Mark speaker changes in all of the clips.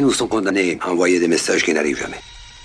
Speaker 1: nous sont condamnés à envoyer des messages qui n'arrivent jamais.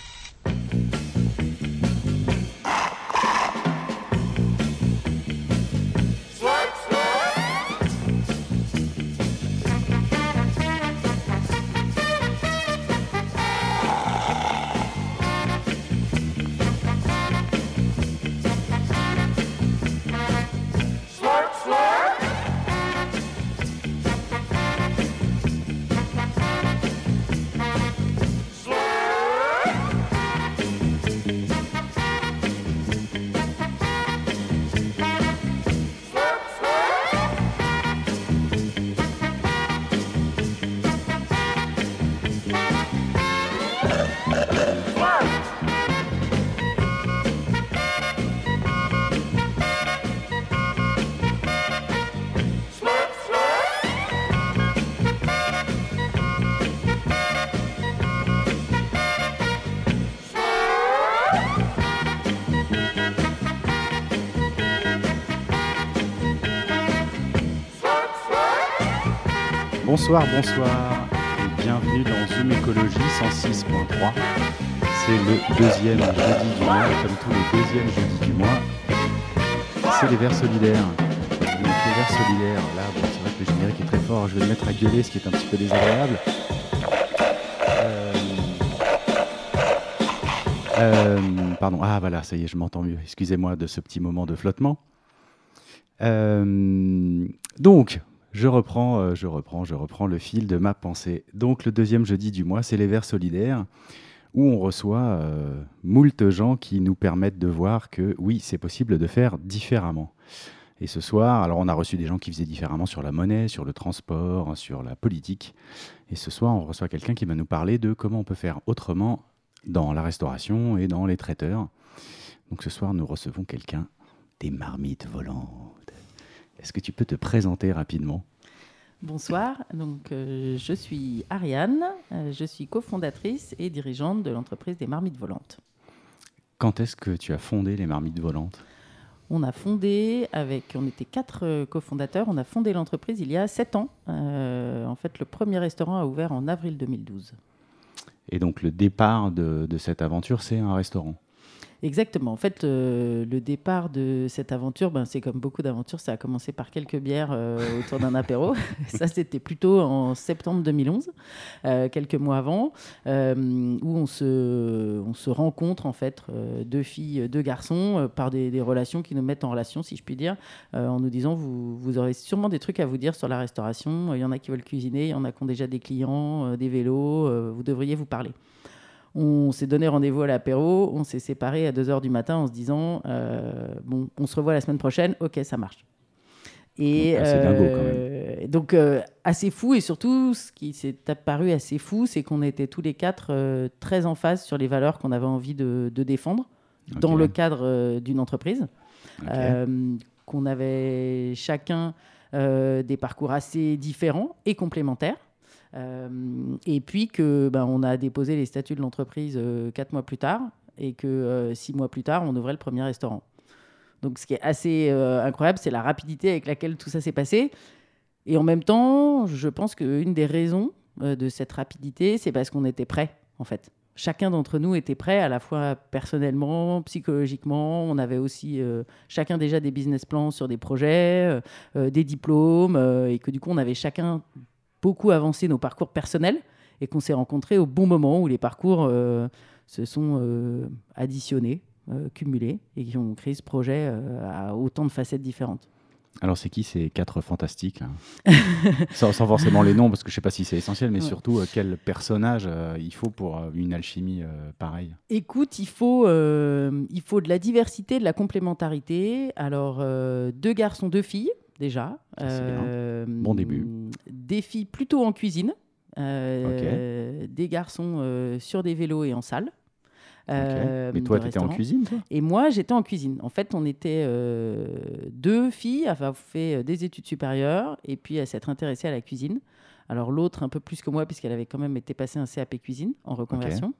Speaker 2: Bonsoir, et bienvenue dans Zoom Écologie 106.3. C'est le deuxième jeudi du mois, et comme tous les deuxièmes jeudis du mois, c'est les Verts solidaires. Donc les Verts solidaires, là, bon, c'est vrai que le générique est très fort, je vais le mettre à gueuler, ce qui est un petit peu désagréable. Pardon, ah voilà, ça y est, je m'entends mieux. Excusez-moi de ce petit moment de flottement. Donc, je reprends le fil de ma pensée. Donc, le deuxième jeudi du mois, c'est les Verts solidaires, où on reçoit moult gens qui nous permettent de voir que, oui, c'est possible de faire différemment. Et ce soir, alors on a reçu des gens qui faisaient différemment sur la monnaie, sur le transport, sur la politique. Et ce soir, on reçoit quelqu'un qui va nous parler de comment on peut faire autrement dans la restauration et dans les traiteurs. Donc, ce soir, nous recevons quelqu'un des marmites volantes. Est-ce que tu peux te présenter rapidement ?
Speaker 3: Bonsoir, donc, je suis Ariane, je suis cofondatrice et dirigeante de l'entreprise des marmites volantes.
Speaker 2: Quand est-ce que tu as fondé les marmites volantes ?
Speaker 3: On était 4 cofondateurs, on a fondé l'entreprise il y a 7 ans. En fait, le premier restaurant a ouvert en avril 2012.
Speaker 2: Et donc le départ de cette aventure, c'est un restaurant ?
Speaker 3: Exactement. En fait, le départ de cette aventure, c'est comme beaucoup d'aventures, ça a commencé par quelques bières autour d'un apéro. Ça, c'était plutôt en septembre 2011, quelques mois avant, où on se rencontre, en fait, 2 filles, 2 garçons, par des relations qui nous mettent en relation, si je puis dire, en nous disant, vous aurez sûrement des trucs à vous dire sur la restauration. Il y en a qui veulent cuisiner, il y en a qui ont déjà des clients, des vélos, vous devriez vous parler. On s'est donné rendez-vous à l'apéro, on s'est séparés à 2h du matin en se disant on se revoit la semaine prochaine, ok, ça marche. Et
Speaker 2: c'est dingo quand même.
Speaker 3: Donc assez fou, et surtout ce qui s'est apparu assez fou, c'est qu'on était tous les 4 très en phase sur les valeurs qu'on avait envie de défendre dans le cadre d'une entreprise, qu'on avait chacun des parcours assez différents et complémentaires. Et puis on a déposé les statuts de l'entreprise 4 mois plus tard, et que 6 mois plus tard, on ouvrait le premier restaurant. Donc ce qui est assez incroyable, c'est la rapidité avec laquelle tout ça s'est passé. Et en même temps, je pense qu'une des raisons de cette rapidité, c'est parce qu'on était prêts, en fait. Chacun d'entre nous était prêt, à la fois personnellement, psychologiquement. On avait aussi chacun déjà des business plans sur des projets, des diplômes, et que du coup, on avait chacun beaucoup avancé nos parcours personnels, et qu'on s'est rencontrés au bon moment où les parcours se sont additionnés, cumulés, et qui ont créé ce projet à autant de facettes différentes.
Speaker 2: Alors c'est qui ces 4 fantastiques là sans forcément les noms, parce que je ne sais pas si c'est essentiel, mais surtout quel personnage il faut pour une alchimie pareille ?
Speaker 3: Écoute, il faut de la diversité, de la complémentarité. Alors 2 garçons, 2 filles, déjà.
Speaker 2: C'est bien. Bon début.
Speaker 3: Des filles plutôt en cuisine, des garçons sur des vélos et en salle.
Speaker 2: Mais toi, tu étais en cuisine, toi ?
Speaker 3: Et moi, j'étais en cuisine. En fait, on était 2 filles à avoir fait des études supérieures et puis à s'être intéressées à la cuisine. Alors l'autre un peu plus que moi, puisqu'elle avait quand même été passée un CAP cuisine en reconversion.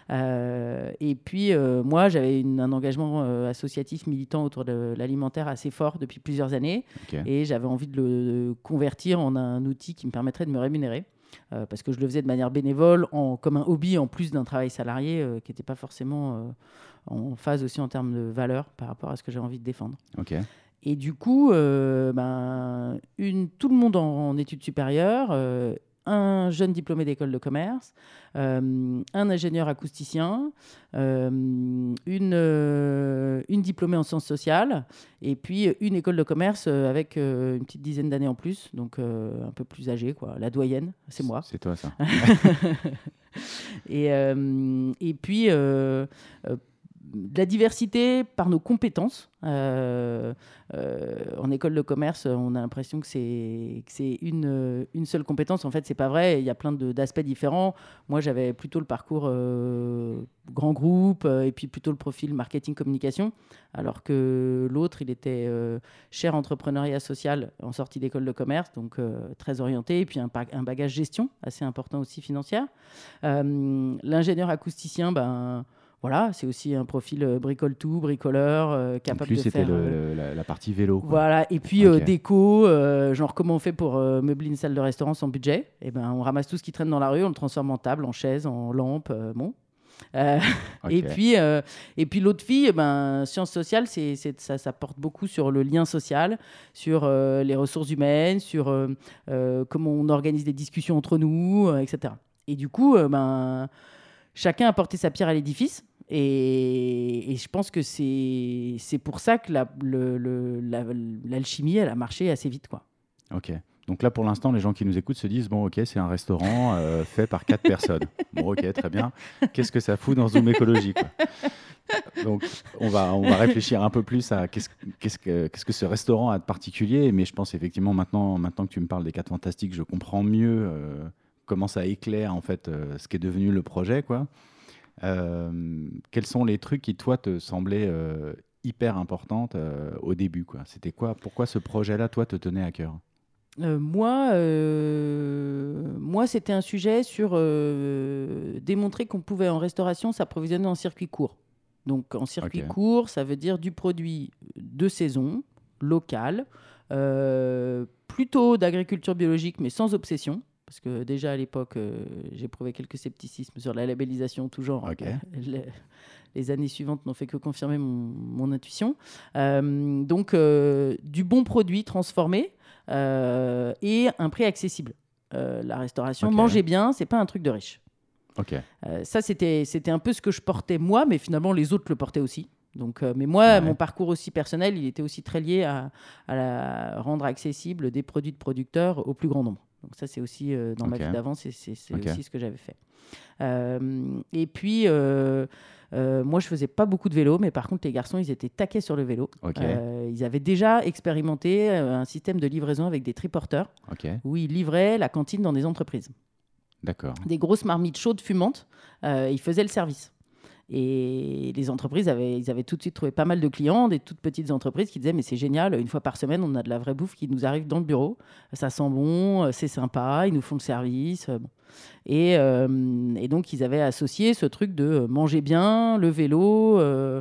Speaker 3: Et puis moi, j'avais un engagement associatif militant autour de l'alimentaire assez fort depuis plusieurs années, et j'avais envie de le convertir en un outil qui me permettrait de me rémunérer. parce que je le faisais de manière bénévole, comme un hobby, en plus d'un travail salarié qui n'était pas forcément en phase aussi en termes de valeur par rapport à ce que j'ai envie de défendre.
Speaker 2: Ok.
Speaker 3: Et du coup, tout le monde en études supérieures, un jeune diplômé d'école de commerce, un ingénieur acousticien, une diplômée en sciences sociales, et puis une école de commerce avec une petite dizaine d'années en plus, donc un peu plus âgée, quoi. La doyenne, c'est moi.
Speaker 2: C'est toi, ça.
Speaker 3: Et puis, de la diversité par nos compétences. En école de commerce, on a l'impression que c'est une seule compétence. En fait, c'est pas vrai. Il y a plein d'aspects différents. Moi, j'avais plutôt le parcours grand groupe et puis plutôt le profil marketing-communication, alors que l'autre, il était chaire entrepreneuriat social en sortie d'école de commerce, donc très orienté, et puis un bagage gestion assez important aussi financière. L'ingénieur acousticien, voilà, c'est aussi un profil bricole-tout, bricoleur, capable
Speaker 2: lui,
Speaker 3: de
Speaker 2: faire...
Speaker 3: faire...
Speaker 2: c'était la partie vélo. Quoi.
Speaker 3: Voilà, et puis déco, genre comment on fait pour meubler une salle de restaurant sans budget. Et on ramasse tout ce qui traîne dans la rue, on le transforme en table, en chaise, en lampe, bon. Et puis l'autre fille, sciences sociales, ça porte beaucoup sur le lien social, sur les ressources humaines, sur comment on organise des discussions entre nous, etc. Et du coup, chacun a porté sa pierre à l'édifice. Et je pense que c'est pour ça que l'alchimie, elle a marché assez vite, quoi.
Speaker 2: Ok. Donc là, pour l'instant, les gens qui nous écoutent se disent, bon, ok, c'est un restaurant fait par 4 personnes. Bon, ok, très bien. Qu'est-ce que ça fout dans Zoom Écologie, quoi. Donc, on va réfléchir un peu plus à qu'est-ce que ce restaurant a de particulier. Mais je pense effectivement, maintenant que tu me parles des 4 Fantastiques, je comprends mieux comment ça éclaire, en fait, ce qui est devenu le projet, quoi. Quels sont les trucs qui, toi, te semblaient hyper importantes au début, quoi. C'était quoi? Pourquoi ce projet-là, toi, te tenait à cœur?
Speaker 3: Moi, c'était un sujet sur démontrer qu'on pouvait, en restauration, s'approvisionner en circuit court. Donc, en circuit court, ça veut dire du produit de saison, local, plutôt d'agriculture biologique, mais sans obsession. Parce que déjà à l'époque, j'éprouvais quelques scepticismes sur la labellisation, tout genre. Les années suivantes n'ont fait que confirmer mon intuition. Donc, du bon produit transformé et un prix accessible. La restauration, manger bien, c'est pas un truc de riche. Ça, c'était un peu ce que je portais moi, mais finalement, les autres le portaient aussi. Donc, mais moi, mon parcours aussi personnel, il était aussi très lié à rendre accessible des produits de producteurs au plus grand nombre. Donc ça, c'est aussi dans ma vie d'avant, c'est aussi ce que j'avais fait. Et puis, moi, je faisais pas beaucoup de vélo, mais par contre, les garçons, ils étaient taqués sur le vélo. Ils avaient déjà expérimenté un système de livraison avec des triporteurs où ils livraient la cantine dans des entreprises.
Speaker 2: D'accord.
Speaker 3: Des grosses marmites chaudes fumantes, ils faisaient le service. Et les entreprises, ils avaient tout de suite trouvé pas mal de clients, des toutes petites entreprises qui disaient « mais c'est génial, une fois par semaine, on a de la vraie bouffe qui nous arrive dans le bureau. Ça sent bon, c'est sympa, ils nous font le service. » Et donc, ils avaient associé ce truc de manger bien, le vélo,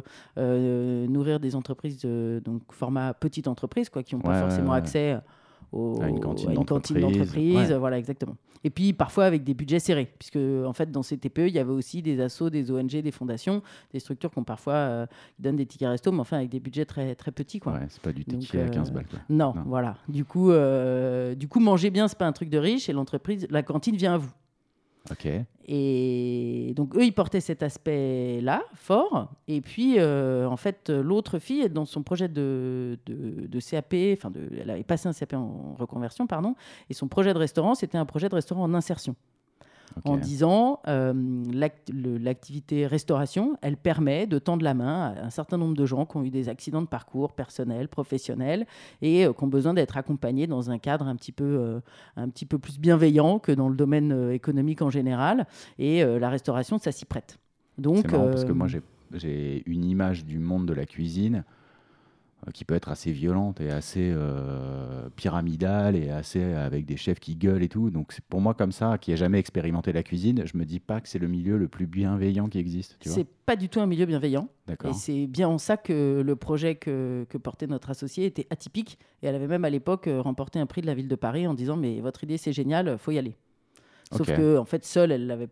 Speaker 3: nourrir des entreprises, donc format petite entreprise, quoi, qui n'ont pas forcément accès à une cantine d'entreprise. Voilà, exactement. Et puis, parfois, avec des budgets serrés, puisque, en fait, dans ces TPE, il y avait aussi des assos, des ONG, des fondations, des structures qui ont parfois donnent des tickets resto, mais enfin, avec des budgets très, très petits, quoi.
Speaker 2: Ouais, c'est pas du ticket à 15 balles, quoi.
Speaker 3: Non, voilà. Du coup, manger bien, c'est pas un truc de riche, et la cantine vient à vous. Et donc, eux, ils portaient cet aspect-là, fort. Et puis, en fait, l'autre fille, dans son projet de CAP, elle avait passé un CAP en reconversion, pardon, et son projet de restaurant, c'était un projet de restaurant en insertion. En disant, l'activité restauration, elle permet de tendre la main à un certain nombre de gens qui ont eu des accidents de parcours personnels, professionnels, et qui ont besoin d'être accompagnés dans un cadre un petit peu plus bienveillant que dans le domaine économique en général. Et la restauration, ça s'y prête. Donc,
Speaker 2: c'est marrant parce que moi, j'ai une image du monde de la cuisine qui peut être assez violente et assez pyramidale et assez avec des chefs qui gueulent et tout. Donc c'est pour moi comme ça, qui n'a jamais expérimenté la cuisine, je me dis pas que c'est le milieu le plus bienveillant qui existe.
Speaker 3: C'est pas du tout un milieu bienveillant.
Speaker 2: D'accord.
Speaker 3: Et c'est bien en ça que le projet que portait notre associée était atypique. Et elle avait même à l'époque remporté un prix de la ville de Paris en disant « mais votre idée c'est génial, faut y aller ». Sauf
Speaker 2: Ok.
Speaker 3: que en fait, seule, elle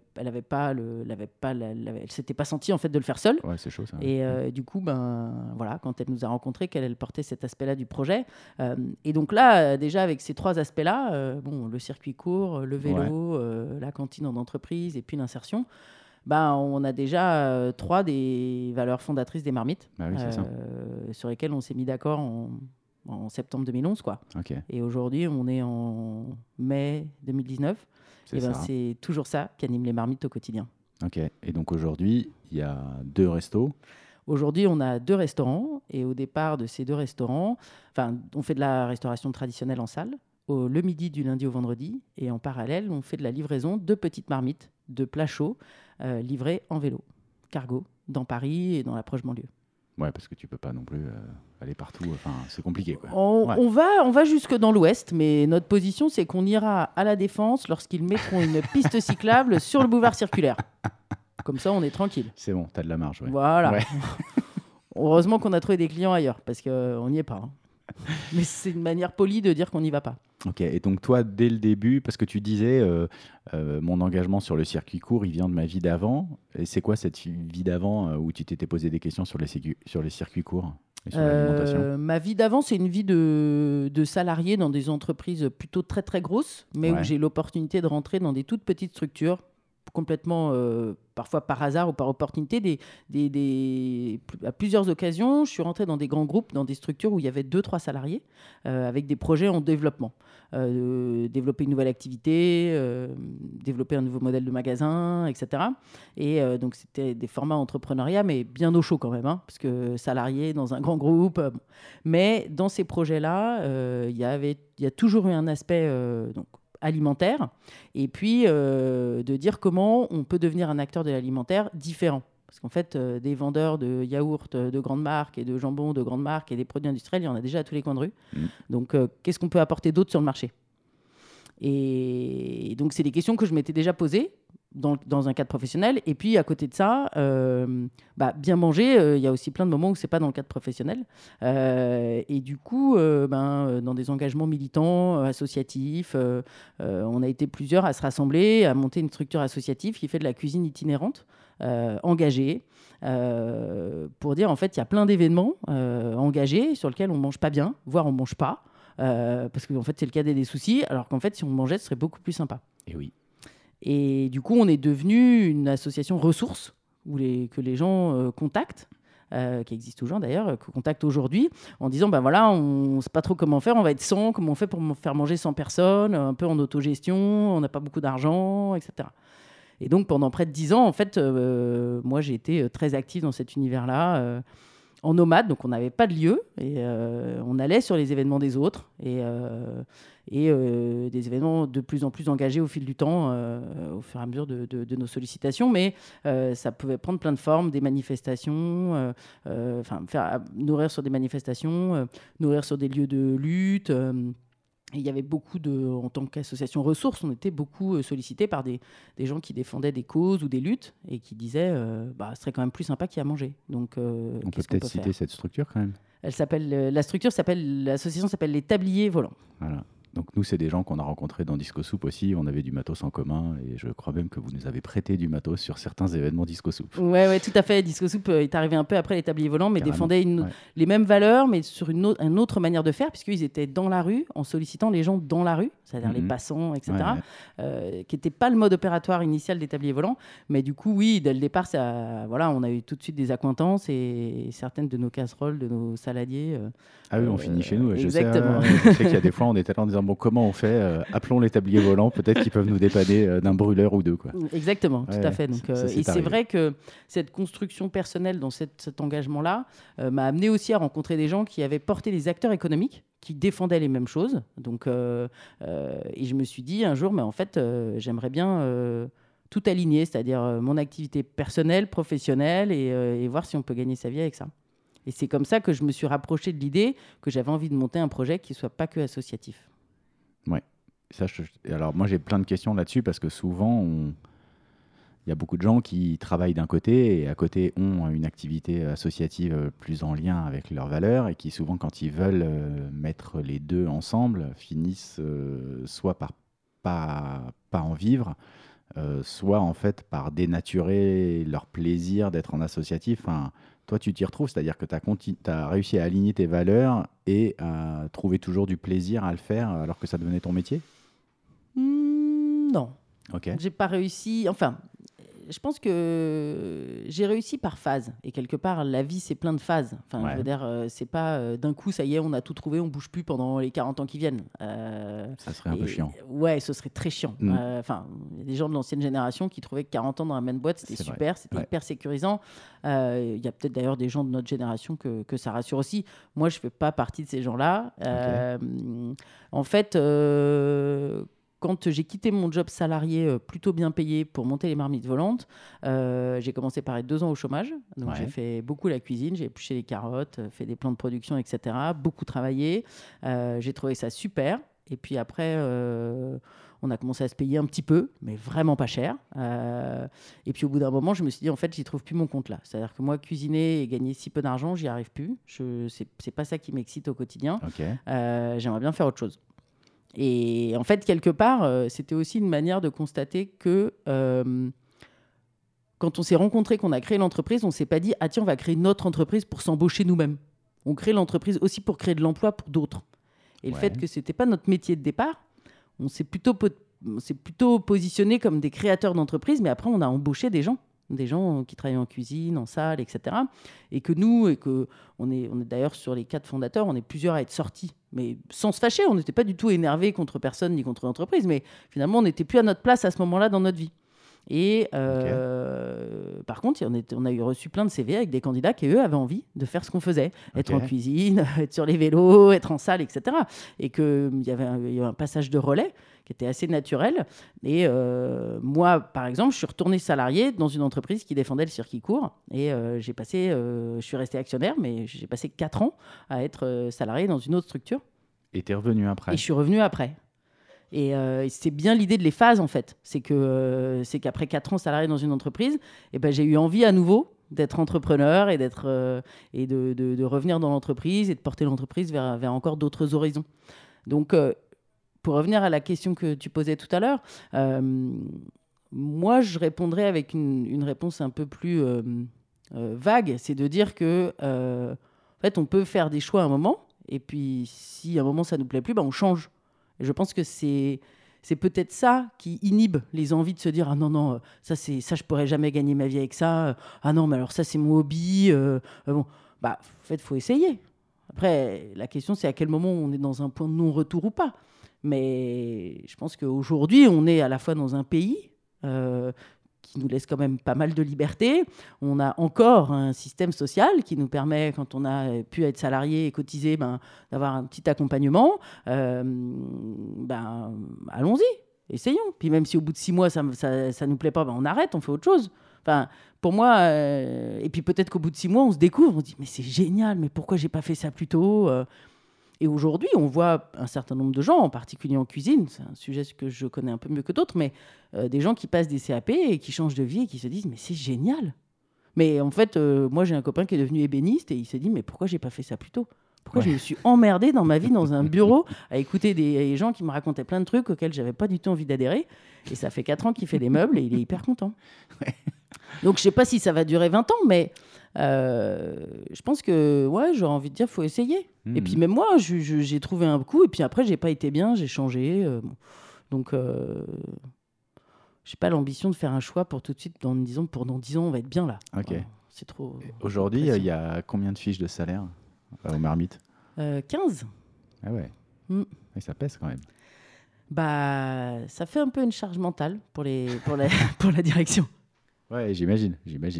Speaker 3: s'était pas sentie en fait de le faire seule.
Speaker 2: Ouais, c'est chaud ça.
Speaker 3: Et du coup, voilà, quand elle nous a rencontrés, qu'elle portait cet aspect-là du projet. Et donc là, déjà avec ces 3 aspects-là, le circuit court, le vélo, la cantine en entreprise et puis l'insertion, on a déjà 3 des valeurs fondatrices des Marmites,
Speaker 2: Bah oui, c'est ça.
Speaker 3: sur lesquelles on s'est mis d'accord en septembre 2011, quoi.
Speaker 2: Ok,
Speaker 3: Et aujourd'hui, on est en mai 2019.
Speaker 2: c'est ça.
Speaker 3: C'est toujours ça qui anime les Marmites au quotidien.
Speaker 2: Ok. Et donc aujourd'hui, il y a 2 restos.
Speaker 3: Aujourd'hui, on a 2 restaurants. Et au départ de ces 2 restaurants, on fait de la restauration traditionnelle en salle, le midi du lundi au vendredi. Et en parallèle, on fait de la livraison de petites marmites, de plats chauds, livrés en vélo, cargo, dans Paris et dans la proche banlieue.
Speaker 2: Ouais, parce que tu peux pas non plus aller partout. Enfin, c'est compliqué, quoi.
Speaker 3: On va jusque dans l'ouest, mais notre position, c'est qu'on ira à la Défense lorsqu'ils mettront une piste cyclable sur le boulevard circulaire. Comme ça, on est tranquille.
Speaker 2: C'est bon, t'as de la marge. Ouais.
Speaker 3: Voilà.
Speaker 2: Ouais.
Speaker 3: Heureusement qu'on a trouvé des clients ailleurs, parce qu'on n'y est pas. Mais c'est une manière polie de dire qu'on n'y va pas.
Speaker 2: Ok. Et donc toi, dès le début, parce que tu disais, mon engagement sur le circuit court, il vient de ma vie d'avant. Et c'est quoi cette vie d'avant où tu t'étais posé des questions sur les circuits courts et sur l'alimentation?
Speaker 3: Ma vie d'avant, c'est une vie de salarié dans des entreprises plutôt très très grosses, mais où j'ai l'opportunité de rentrer dans des toutes petites structures, complètement, parfois par hasard ou par opportunité, à plusieurs occasions. Je suis rentrée dans des grands groupes, dans des structures où il y avait 2-3 salariés, avec des projets en développement. Développer une nouvelle activité, développer un nouveau modèle de magasin, etc. Et donc, c'était des formats entrepreneuriat, mais bien au chaud quand même, parce que salarié dans un grand groupe. Mais dans ces projets-là, il y a toujours eu un aspect alimentaire, et puis de dire comment on peut devenir un acteur de l'alimentaire différent. Parce qu'en fait, des vendeurs de yaourts de grandes marques et de jambon de grandes marques et des produits industriels, il y en a déjà à tous les coins de rue. Donc, qu'est-ce qu'on peut apporter d'autre sur le marché? Et donc, c'est des questions que je m'étais déjà posées dans un cadre professionnel. Et puis, à côté de ça, bien manger, il y a aussi plein de moments où ce n'est pas dans le cadre professionnel. Et du coup, dans des engagements militants, associatifs, on a été plusieurs à se rassembler, à monter une structure associative qui fait de la cuisine itinérante, engagée, pour dire, en fait, il y a plein d'événements engagés sur lesquels on ne mange pas bien, voire on ne mange pas. Parce qu'en fait, c'est le cadet des soucis, alors qu'en fait, si on mangeait, ce serait beaucoup plus sympa.
Speaker 2: Et oui.
Speaker 3: Et du coup, on est devenu une association ressources que les gens contactent, qui existe toujours d'ailleurs, que contactent aujourd'hui, en disant, on ne sait pas trop comment faire, on va être 100, comment on fait pour faire manger 100 personnes, un peu en autogestion, on n'a pas beaucoup d'argent, etc. Et donc, pendant près de 10 ans, en fait, moi, j'ai été très active dans cet univers-là, en nomade, donc on n'avait pas de lieu, et on allait sur les événements des autres, et des événements de plus en plus engagés au fil du temps, au fur et à mesure de nos sollicitations, mais ça pouvait prendre plein de formes, des manifestations, nourrir sur des manifestations, nourrir sur des lieux de lutte. Et il y avait beaucoup en tant qu'association ressources, on était beaucoup sollicités par des gens qui défendaient des causes ou des luttes et qui disaient ce serait quand même plus sympa qu'il y a à manger. Donc,
Speaker 2: on peut peut-être citer cette structure quand même.
Speaker 3: L'association s'appelle les Tabliers Volants.
Speaker 2: Voilà. Donc nous, c'est des gens qu'on a rencontrés dans Disco Soup aussi. On avait du matos en commun et je crois même que vous nous avez prêté du matos sur certains événements Disco Soup.
Speaker 3: Ouais, tout à fait. Disco Soup est arrivé un peu après les Tabliers Volants, mais défendait les mêmes valeurs, mais sur une autre manière de faire, puisqu'ils étaient dans la rue, en sollicitant les gens dans la rue, c'est-à-dire les passants, etc., qui n'était pas le mode opératoire initial des Tabliers Volants. Mais du coup, oui, dès le départ, on a eu tout de suite des accointances et certaines de nos casseroles, de nos saladiers.
Speaker 2: Ah oui, on finit chez nous.
Speaker 3: Exactement.
Speaker 2: Je sais qu'il y a des fois, on était là en disant comment on fait, appelons les Tabliers Volants, peut-être qu'ils peuvent nous dépanner d'un brûleur ou deux, quoi.
Speaker 3: Exactement, tout à fait. Donc, c'est vrai que cette construction personnelle dans cet engagement-là m'a amené aussi à rencontrer des gens qui avaient porté des acteurs économiques qui défendaient les mêmes choses. Donc, et je me suis dit un jour, mais en fait, j'aimerais bien tout aligner, c'est-à-dire mon activité personnelle, professionnelle, et voir si on peut gagner sa vie avec ça. Et c'est comme ça que je me suis rapproché de l'idée que j'avais envie de monter un projet qui ne soit pas que associatif.
Speaker 2: Ouais. Alors moi, j'ai plein de questions là-dessus parce que souvent, il y a beaucoup de gens qui travaillent d'un côté et à côté ont une activité associative plus en lien avec leurs valeurs et qui souvent, quand ils veulent mettre les deux ensemble, finissent soit par pas pas en vivre, soit en fait par dénaturer leur plaisir d'être en associatif. Enfin, toi, tu t'y retrouves, c'est-à-dire que tu as réussi à aligner tes valeurs et à trouver toujours du plaisir à le faire alors que ça devenait ton métier?
Speaker 3: Non.
Speaker 2: Ok.
Speaker 3: J'ai pas réussi. Enfin, je pense que j'ai réussi par phase. Et quelque part, la vie, c'est plein de phases. Enfin,
Speaker 2: Ouais.
Speaker 3: je veux dire, c'est pas d'un coup, ça y est, on a tout trouvé, on bouge plus pendant les 40 ans qui viennent.
Speaker 2: Ça serait un peu chiant.
Speaker 3: Ouais, ce serait très chiant. Enfin, il y a des gens de l'ancienne génération qui trouvaient que 40 ans dans la même boîte, c'était
Speaker 2: C'est vrai.
Speaker 3: super, c'était
Speaker 2: Ouais.
Speaker 3: hyper sécurisant. Il y a peut-être d'ailleurs des gens de notre génération que ça rassure aussi. Moi, je fais pas partie de ces gens-là. En fait, quand j'ai quitté mon job salarié plutôt bien payé pour monter les marmites volantes, j'ai commencé par être 2 ans au chômage. Donc, j'ai fait beaucoup la cuisine, j'ai épluché les carottes, fait des plans de production, etc. Beaucoup travaillé. J'ai trouvé ça super. Et puis après, on a commencé à se payer un petit peu, mais vraiment pas cher. Et puis au bout d'un moment, je me suis dit, en fait, j'y trouve plus mon compte là. C'est-à-dire que moi, cuisiner et gagner si peu d'argent, j'y arrive plus. C'est pas ça qui m'excite au quotidien. J'aimerais bien faire autre chose. Et en fait, quelque part, c'était aussi une manière de constater que quand on s'est rencontrés, qu'on a créé l'entreprise, on ne s'est pas dit « Ah tiens, on va créer notre entreprise pour s'embaucher nous-mêmes ». On crée l'entreprise aussi pour créer de l'emploi pour d'autres. Et le fait que ce n'était pas notre métier de départ, on s'est plutôt positionné comme des créateurs d'entreprise, mais après, on a embauché des gens qui travaillent en cuisine, en salle, etc. Et que on est d'ailleurs sur les 4 fondateurs, on est plusieurs à être sortis, mais sans se fâcher. On n'était pas du tout énervés contre personne ni contre l'entreprise, mais finalement, on n'était plus à notre place à ce moment-là dans notre vie. Et par contre, on a reçu plein de CV avec des candidats qui, eux, avaient envie de faire ce qu'on faisait. Être en cuisine, être sur les vélos, être en salle, etc. Et qu'il y avait un passage de relais qui était assez naturel. Et moi, par exemple, je suis retournée salariée dans une entreprise qui défendait le circuit court. Et je suis restée actionnaire, mais j'ai passé 4 ans à être salariée dans une autre structure.
Speaker 2: Et tu es revenue après?
Speaker 3: Et je suis revenue après. Et c'est bien l'idée de les phases, en fait. C'est qu'après 4 ans salarié dans une entreprise, j'ai eu envie à nouveau d'être entrepreneur et de revenir dans l'entreprise et de porter l'entreprise vers encore d'autres horizons. Donc, pour revenir à la question que tu posais tout à l'heure, moi, je répondrais avec une réponse un peu plus vague. C'est de dire que, en fait, on peut faire des choix à un moment, et puis si à un moment ça ne nous plaît plus, on change. Et je pense que c'est peut-être ça qui inhibe les envies de se dire « Ah non, ça je pourrais jamais gagner ma vie avec ça. Ah non, mais alors ça, c'est mon hobby. » En fait, il faut essayer. Après, la question, c'est à quel moment on est dans un point de non-retour ou pas. Mais je pense qu'aujourd'hui, on est à la fois dans un pays qui nous laisse quand même pas mal de liberté. On a encore un système social qui nous permet, quand on a pu être salarié et cotiser, d'avoir un petit accompagnement. Allons-y, essayons. Puis même si au bout de 6 mois, ça nous plaît pas, on arrête, on fait autre chose. Enfin, pour moi, et puis peut-être qu'au bout de 6 mois, on se découvre, on se dit « Mais c'est génial, mais pourquoi j'ai pas fait ça plus tôt ?» Et aujourd'hui, on voit un certain nombre de gens, en particulier en cuisine, c'est un sujet que je connais un peu mieux que d'autres, mais des gens qui passent des CAP et qui changent de vie et qui se disent « Mais c'est génial !» Mais en fait, moi, j'ai un copain qui est devenu ébéniste et il s'est dit « Mais pourquoi j'ai pas fait ça plus tôt ? Pourquoi je me suis emmerdé dans ma vie dans un bureau à écouter des gens qui me racontaient plein de trucs auxquels j'avais pas du tout envie d'adhérer ?» Et ça fait 4 ans qu'il fait des meubles et il est hyper content. Donc, je sais pas si ça va durer 20 ans, mais je pense que j'aurais envie de dire faut essayer. Et puis même moi, j'ai trouvé un coup et puis après j'ai pas été bien, j'ai changé. Donc j'ai pas l'ambition de faire un choix pour tout de suite disant pour dans 10 ans on va être bien là.
Speaker 2: Ok.
Speaker 3: C'est trop.
Speaker 2: Aujourd'hui, il y a combien de fiches de salaire aux marmites?
Speaker 3: 15.
Speaker 2: Ah ouais. Et ça pèse quand même.
Speaker 3: Ça fait un peu une charge mentale pour la direction.
Speaker 2: Ouais, j'imagine.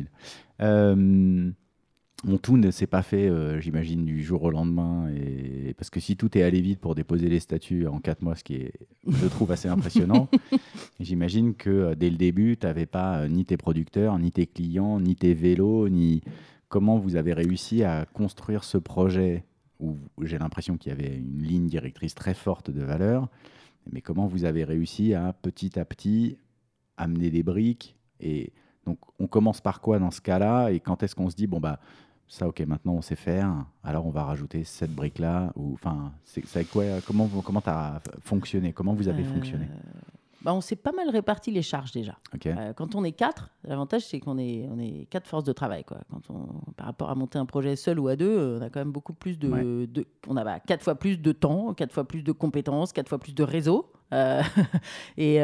Speaker 2: Tout ne s'est pas fait, j'imagine, du jour au lendemain. Parce que si tout est allé vite pour déposer les statuts en 4 mois, ce qui est, je trouve, assez impressionnant, j'imagine que dès le début, tu n'avais pas ni tes producteurs, ni tes clients, ni tes vélos, ni comment vous avez réussi à construire ce projet où j'ai l'impression qu'il y avait une ligne directrice très forte de valeur, mais comment vous avez réussi à, petit à petit, amener des briques et... Donc, on commence par quoi dans ce cas-là? Et quand est-ce qu'on se dit, ça, ok, maintenant on sait faire, alors on va rajouter cette brique-là? Comment tu as fonctionné? Comment vous avez fonctionné?
Speaker 3: On s'est pas mal réparti les charges déjà.
Speaker 2: Okay.
Speaker 3: Quand on est 4, l'avantage c'est qu'on est 4 forces de travail, quoi. Par rapport à monter un projet seul ou à 2, on a quand même beaucoup plus on a 4 fois plus de temps, 4 fois plus de compétences, 4 fois plus de réseau. Et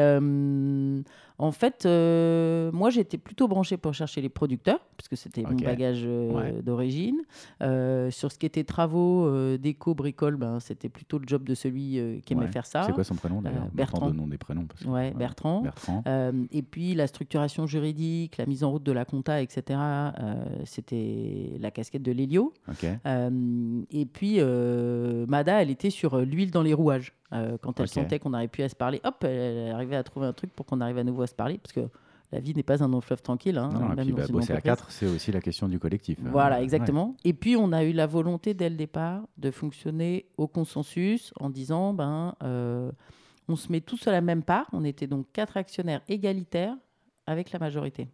Speaker 3: en fait, moi j'étais plutôt branchée pour chercher les producteurs, parce que c'était mon bagage d'origine. Sur ce qui était travaux, déco, bricole, c'était plutôt le job de celui qui aimait faire ça.
Speaker 2: C'est quoi son prénom d'ailleurs?
Speaker 3: Bertrand.
Speaker 2: Nom des prénoms, parce que,
Speaker 3: Bertrand. Et puis la structuration juridique, la mise en route de la compta, etc. C'était la casquette de Lélio. Et puis Mada, elle était sur l'huile dans les rouages. Quand elle sentait qu'on n'arrivait plus à se parler, hop, elle arrivait à trouver un truc pour qu'on arrive à nouveau à se parler, parce que la vie n'est pas un long fleuve tranquille.
Speaker 2: Et puis bosser à 4, c'est aussi la question du collectif.
Speaker 3: Voilà, exactement. Ouais. Et puis on a eu la volonté dès le départ de fonctionner au consensus en disant, on se met tous à la même part. On était donc 4 actionnaires égalitaires avec la majorité.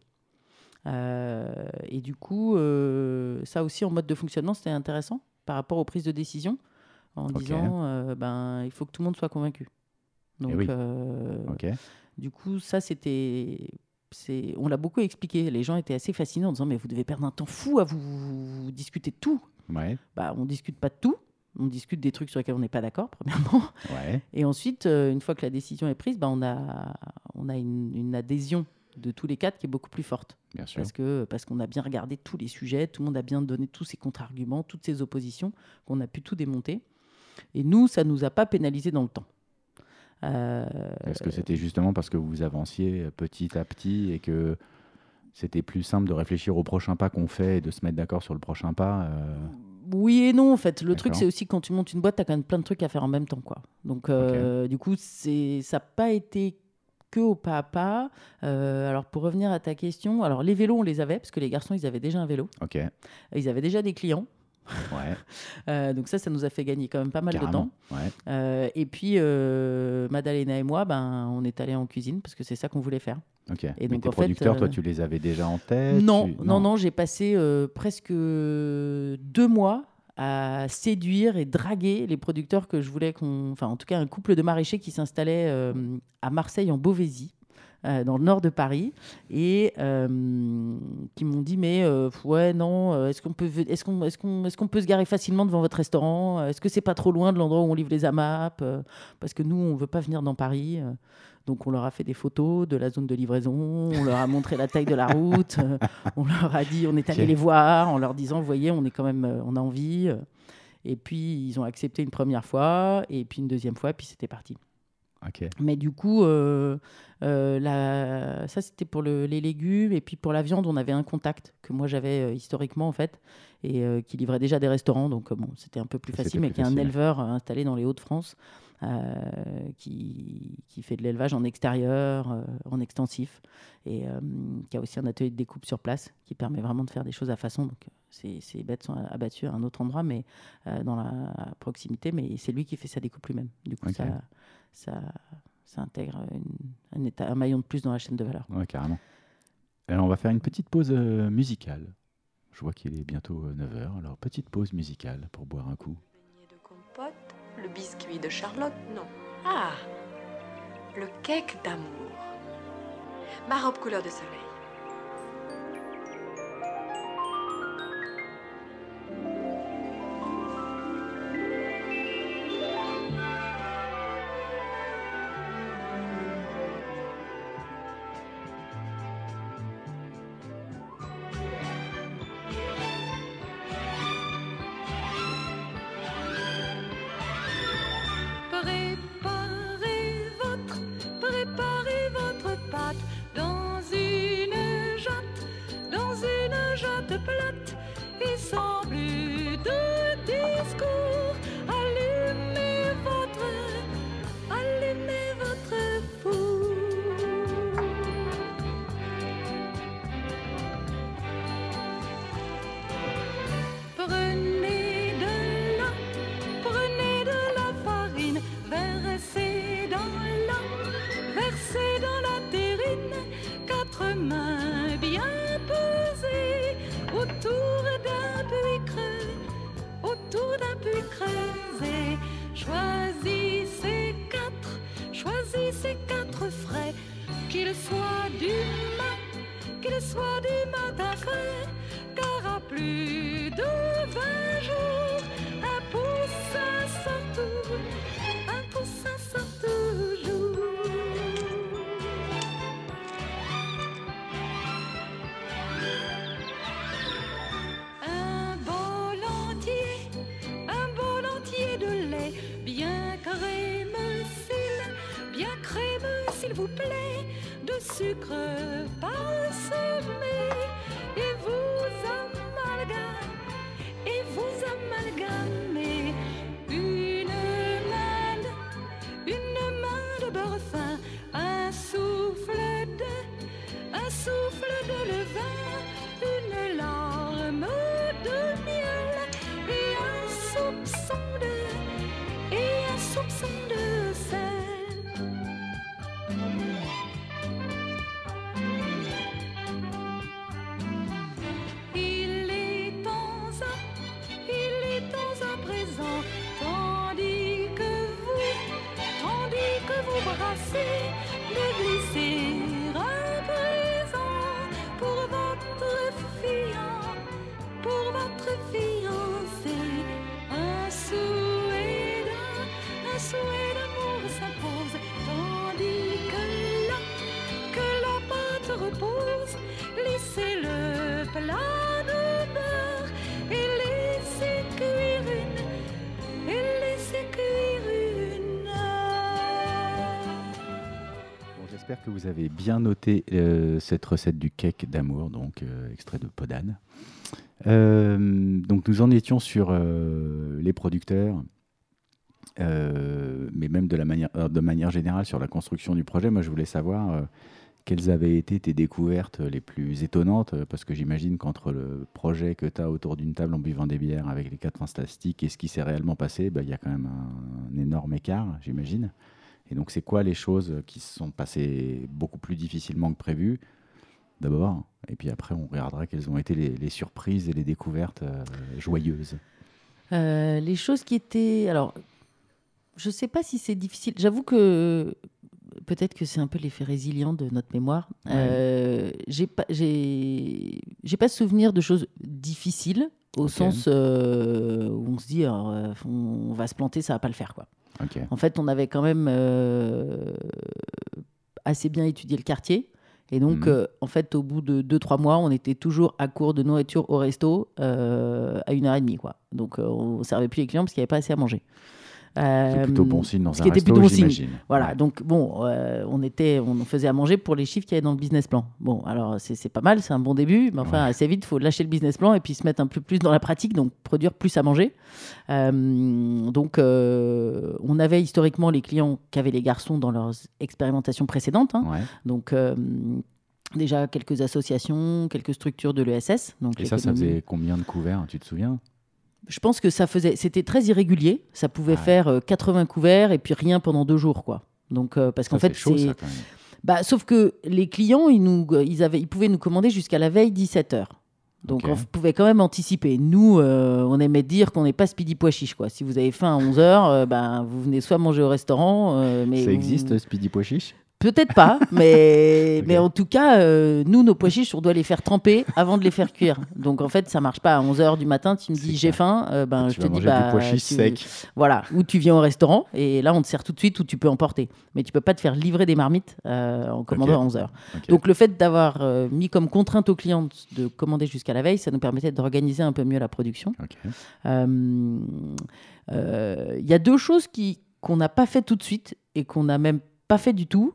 Speaker 3: Et du coup, ça aussi en mode de fonctionnement, c'était intéressant par rapport aux prises de décision, en disant, il faut que tout le monde soit convaincu. Donc, du coup, ça, on l'a beaucoup expliqué. Les gens étaient assez fascinés en disant, mais vous devez perdre un temps fou à vous discuter de tout.
Speaker 2: Ouais.
Speaker 3: On ne discute pas de tout. On discute des trucs sur lesquels on n'est pas d'accord, premièrement.
Speaker 2: Ouais.
Speaker 3: Et ensuite, une fois que la décision est prise, on a une adhésion de tous les 4 qui est beaucoup plus forte.
Speaker 2: Bien sûr.
Speaker 3: Parce qu'on a bien regardé tous les sujets, tout le monde a bien donné tous ses contre-arguments, toutes ses oppositions, qu'on a pu tout démonter. Et nous, ça ne nous a pas pénalisé dans le temps.
Speaker 2: Est-ce que c'était justement parce que vous avanciez petit à petit et que c'était plus simple de réfléchir au prochain pas qu'on fait et de se mettre d'accord sur le prochain pas
Speaker 3: Oui et non, en fait. Le truc, c'est aussi quand tu montes une boîte, tu as quand même plein de trucs à faire en même temps, quoi. Donc, du coup, ça n'a pas été que au pas à pas. Alors, pour revenir à ta question, alors les vélos, on les avait, parce que les garçons, ils avaient déjà un vélo. Ils avaient déjà des clients.
Speaker 2: Ouais.
Speaker 3: Donc ça nous a fait gagner quand même pas mal de temps.
Speaker 2: Ouais.
Speaker 3: Et puis, Madalena et moi, on est allés en cuisine, parce que c'est ça qu'on voulait faire.
Speaker 2: Et donc, tes producteurs, toi, tu les avais déjà en tête?
Speaker 3: Non, j'ai passé presque 2 mois à séduire et draguer les producteurs que je voulais en tout cas, un couple de maraîchers qui s'installait à Marseille, en Beauvaisis, dans le nord de Paris, et qui m'ont dit est-ce qu'on peut se garer facilement devant votre restaurant? Est-ce que c'est pas trop loin de l'endroit où on livre les AMAP? Parce que nous, on veut pas venir dans Paris. Donc, on leur a fait des photos de la zone de livraison, on leur a montré la taille de la route, on leur a dit, on est allé les voir en leur disant, vous voyez, on est quand même, on a envie. Et puis, ils ont accepté une première fois, et puis une deuxième fois, puis c'était parti. Mais du coup, ça, c'était pour les légumes. Et puis, pour la viande, on avait un contact que moi, j'avais historiquement, en fait, et qui livrait déjà des restaurants. Donc, c'était un peu plus facile, mais qui est un éleveur installé dans les Hauts-de-France, qui fait de l'élevage en extérieur, en extensif, et qui a aussi un atelier de découpe sur place qui permet vraiment de faire des choses à façon. Donc, ces bêtes sont abattues à un autre endroit, mais dans la proximité. Mais c'est lui qui fait sa découpe lui-même. Du coup, ça intègre un maillon de plus dans la chaîne de valeur.
Speaker 2: Ouais, carrément. Alors, on va faire une petite pause musicale. Je vois qu'il est bientôt 9h, alors petite pause musicale pour boire un coup.
Speaker 4: Le beignet de compote, le biscuit de Charlotte, non. Ah, le cake d'amour. Ma robe couleur de soleil.
Speaker 5: Préparez votre pâte dans une jatte plate et sans plus de discours. Allumez votre four. Prenez de la farine, versez dans la terrine, 4 mains bien pesées autour d'un puits creusé. Choisissez 4 frais, qu'il soit du matin frais, car à plus de 20 jours, un poussin sort toujours. Un bol entier de lait, bien crémeux s'il vous plaît, de sucre parsemé, et vous amalgamez une main de beurre fin, un souffle de levain, une larme de miel et un soupçon de sel. Il est temps à présent, tandis que vous brassez, de glisser à présent pour votre fiancé, un souhait d'amour s'impose, tandis que la pâte repose. Laissez le plat de beurre et laissez cuire une heure.
Speaker 2: Bon, j'espère que vous avez bien noté cette recette du cake d'amour, donc extrait de Podane. Donc nous en étions sur les producteurs, mais même de manière générale sur la construction du projet. Moi, je voulais savoir quelles avaient été tes découvertes les plus étonnantes, parce que j'imagine qu'entre le projet que tu as autour d'une table en buvant des bières avec les 4 fantastiques et ce qui s'est réellement passé, il y a quand même un énorme écart, j'imagine. Et donc, c'est quoi les choses qui se sont passées beaucoup plus difficilement que prévu, d'abord, et puis après, on regardera quelles ont été les surprises et les découvertes joyeuses.
Speaker 3: Les choses qui étaient... Alors, je ne sais pas si c'est difficile. J'avoue que peut-être que c'est un peu l'effet résilient de notre mémoire. Ouais. J'ai pas souvenir de choses difficiles, au sens où on se dit on va se planter, ça ne va pas le faire, quoi. Okay. En fait, on avait quand même assez bien étudié le quartier. Et donc, en fait, au bout de 2-3 mois, on était toujours à court de nourriture au resto à 1h30, quoi. Donc, on ne servait plus les clients parce qu'il n'y avait pas assez à manger.
Speaker 2: C'est plutôt bon signe dans un resto, j'imagine.
Speaker 3: Voilà,
Speaker 2: ouais.
Speaker 3: Donc bon, on faisait à manger pour les chiffres qu'il y avait dans le business plan. Bon, alors c'est pas mal, c'est un bon début, mais enfin, assez vite, il faut lâcher le business plan et puis se mettre un peu plus dans la pratique, donc produire plus à manger. Donc, on avait historiquement les clients qu'avaient les garçons dans leurs expérimentations précédentes. Hein. Ouais. Donc, déjà quelques associations, quelques structures de l'ESS. Donc
Speaker 2: et ça faisait combien de couverts, tu te souviens ?
Speaker 3: Je pense que c'était très irrégulier. Ça pouvait faire 80 couverts et puis rien pendant 2 jours, quoi. Donc, parce qu'en fait,
Speaker 2: c'est chaud, ça, quand même.
Speaker 3: Sauf que les clients, ils pouvaient nous commander jusqu'à la veille 17h. Donc, on pouvait quand même anticiper. Nous, on aimait dire qu'on n'est pas Speedy Pois Chiche, quoi. Si vous avez faim à 11h, vous venez soit manger au restaurant... mais
Speaker 2: ça existe, Speedy Pois Chiche ?
Speaker 3: Peut-être pas, mais en tout cas, nous, nos pois chiches, on doit les faire tremper avant de les faire cuire. Donc, en fait, ça marche pas. À 11h du matin, tu me dis j'ai faim, je te dis
Speaker 2: du pois chiche sec.
Speaker 3: Voilà, ou tu viens au restaurant et là, on te sert tout de suite ou tu peux emporter. Mais tu peux pas te faire livrer des marmites en commandant à 11h. Donc, le fait d'avoir mis comme contrainte aux clients de commander jusqu'à la veille, ça nous permettait d'organiser un peu mieux la production. Il y a 2 choses qu'on n'a pas fait tout de suite et qu'on n'a même pas fait du tout,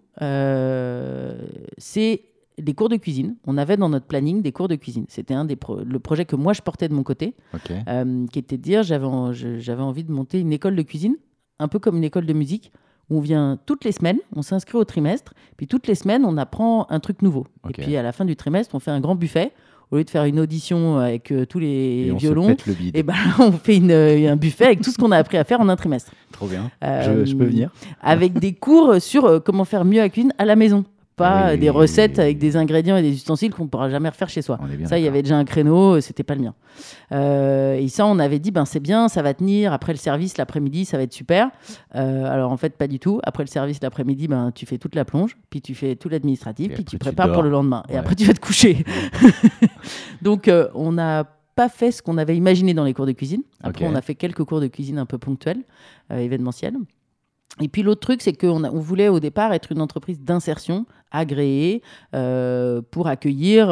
Speaker 3: c'est des cours de cuisine. On avait dans notre planning des cours de cuisine. C'était le projet que moi je portais de mon côté, qui était de dire j'avais envie de monter une école de cuisine, un peu comme une école de musique, où on vient toutes les semaines, on s'inscrit au trimestre, puis toutes les semaines on apprend un truc nouveau. Et puis à la fin du trimestre, on fait un grand buffet. Au lieu de faire une audition avec tous les violons, on fait un buffet avec tout ce qu'on a appris à faire en un trimestre.
Speaker 2: Trop bien. Je peux venir.
Speaker 3: Avec des cours sur comment faire mieux la cuisine à la maison. pas
Speaker 2: Oui,
Speaker 3: des
Speaker 2: oui,
Speaker 3: recettes
Speaker 2: oui.
Speaker 3: avec des ingrédients et des ustensiles qu'on ne pourra jamais refaire chez soi.
Speaker 2: On est bien
Speaker 3: Ça, il y
Speaker 2: d'accord.
Speaker 3: avait déjà un créneau, c'était pas le mien. Et ça, on avait dit, c'est bien, ça va tenir. Après le service, l'après-midi, ça va être super. Alors en fait, pas du tout. Après le service, l'après-midi, tu fais toute la plonge, puis tu fais tout l'administratif,
Speaker 2: Et
Speaker 3: puis
Speaker 2: après,
Speaker 3: tu
Speaker 2: tu
Speaker 3: prépares pour
Speaker 2: dors.
Speaker 3: le lendemain. Et
Speaker 2: Ouais.
Speaker 3: après, tu vas te coucher. Donc, on n'a pas fait ce qu'on avait imaginé dans les cours de cuisine. Après,
Speaker 2: Ok.
Speaker 3: on a fait quelques cours de cuisine un peu ponctuels, événementiels. Et puis l'autre truc, c'est qu'on voulait au départ être une entreprise d'insertion agréée pour accueillir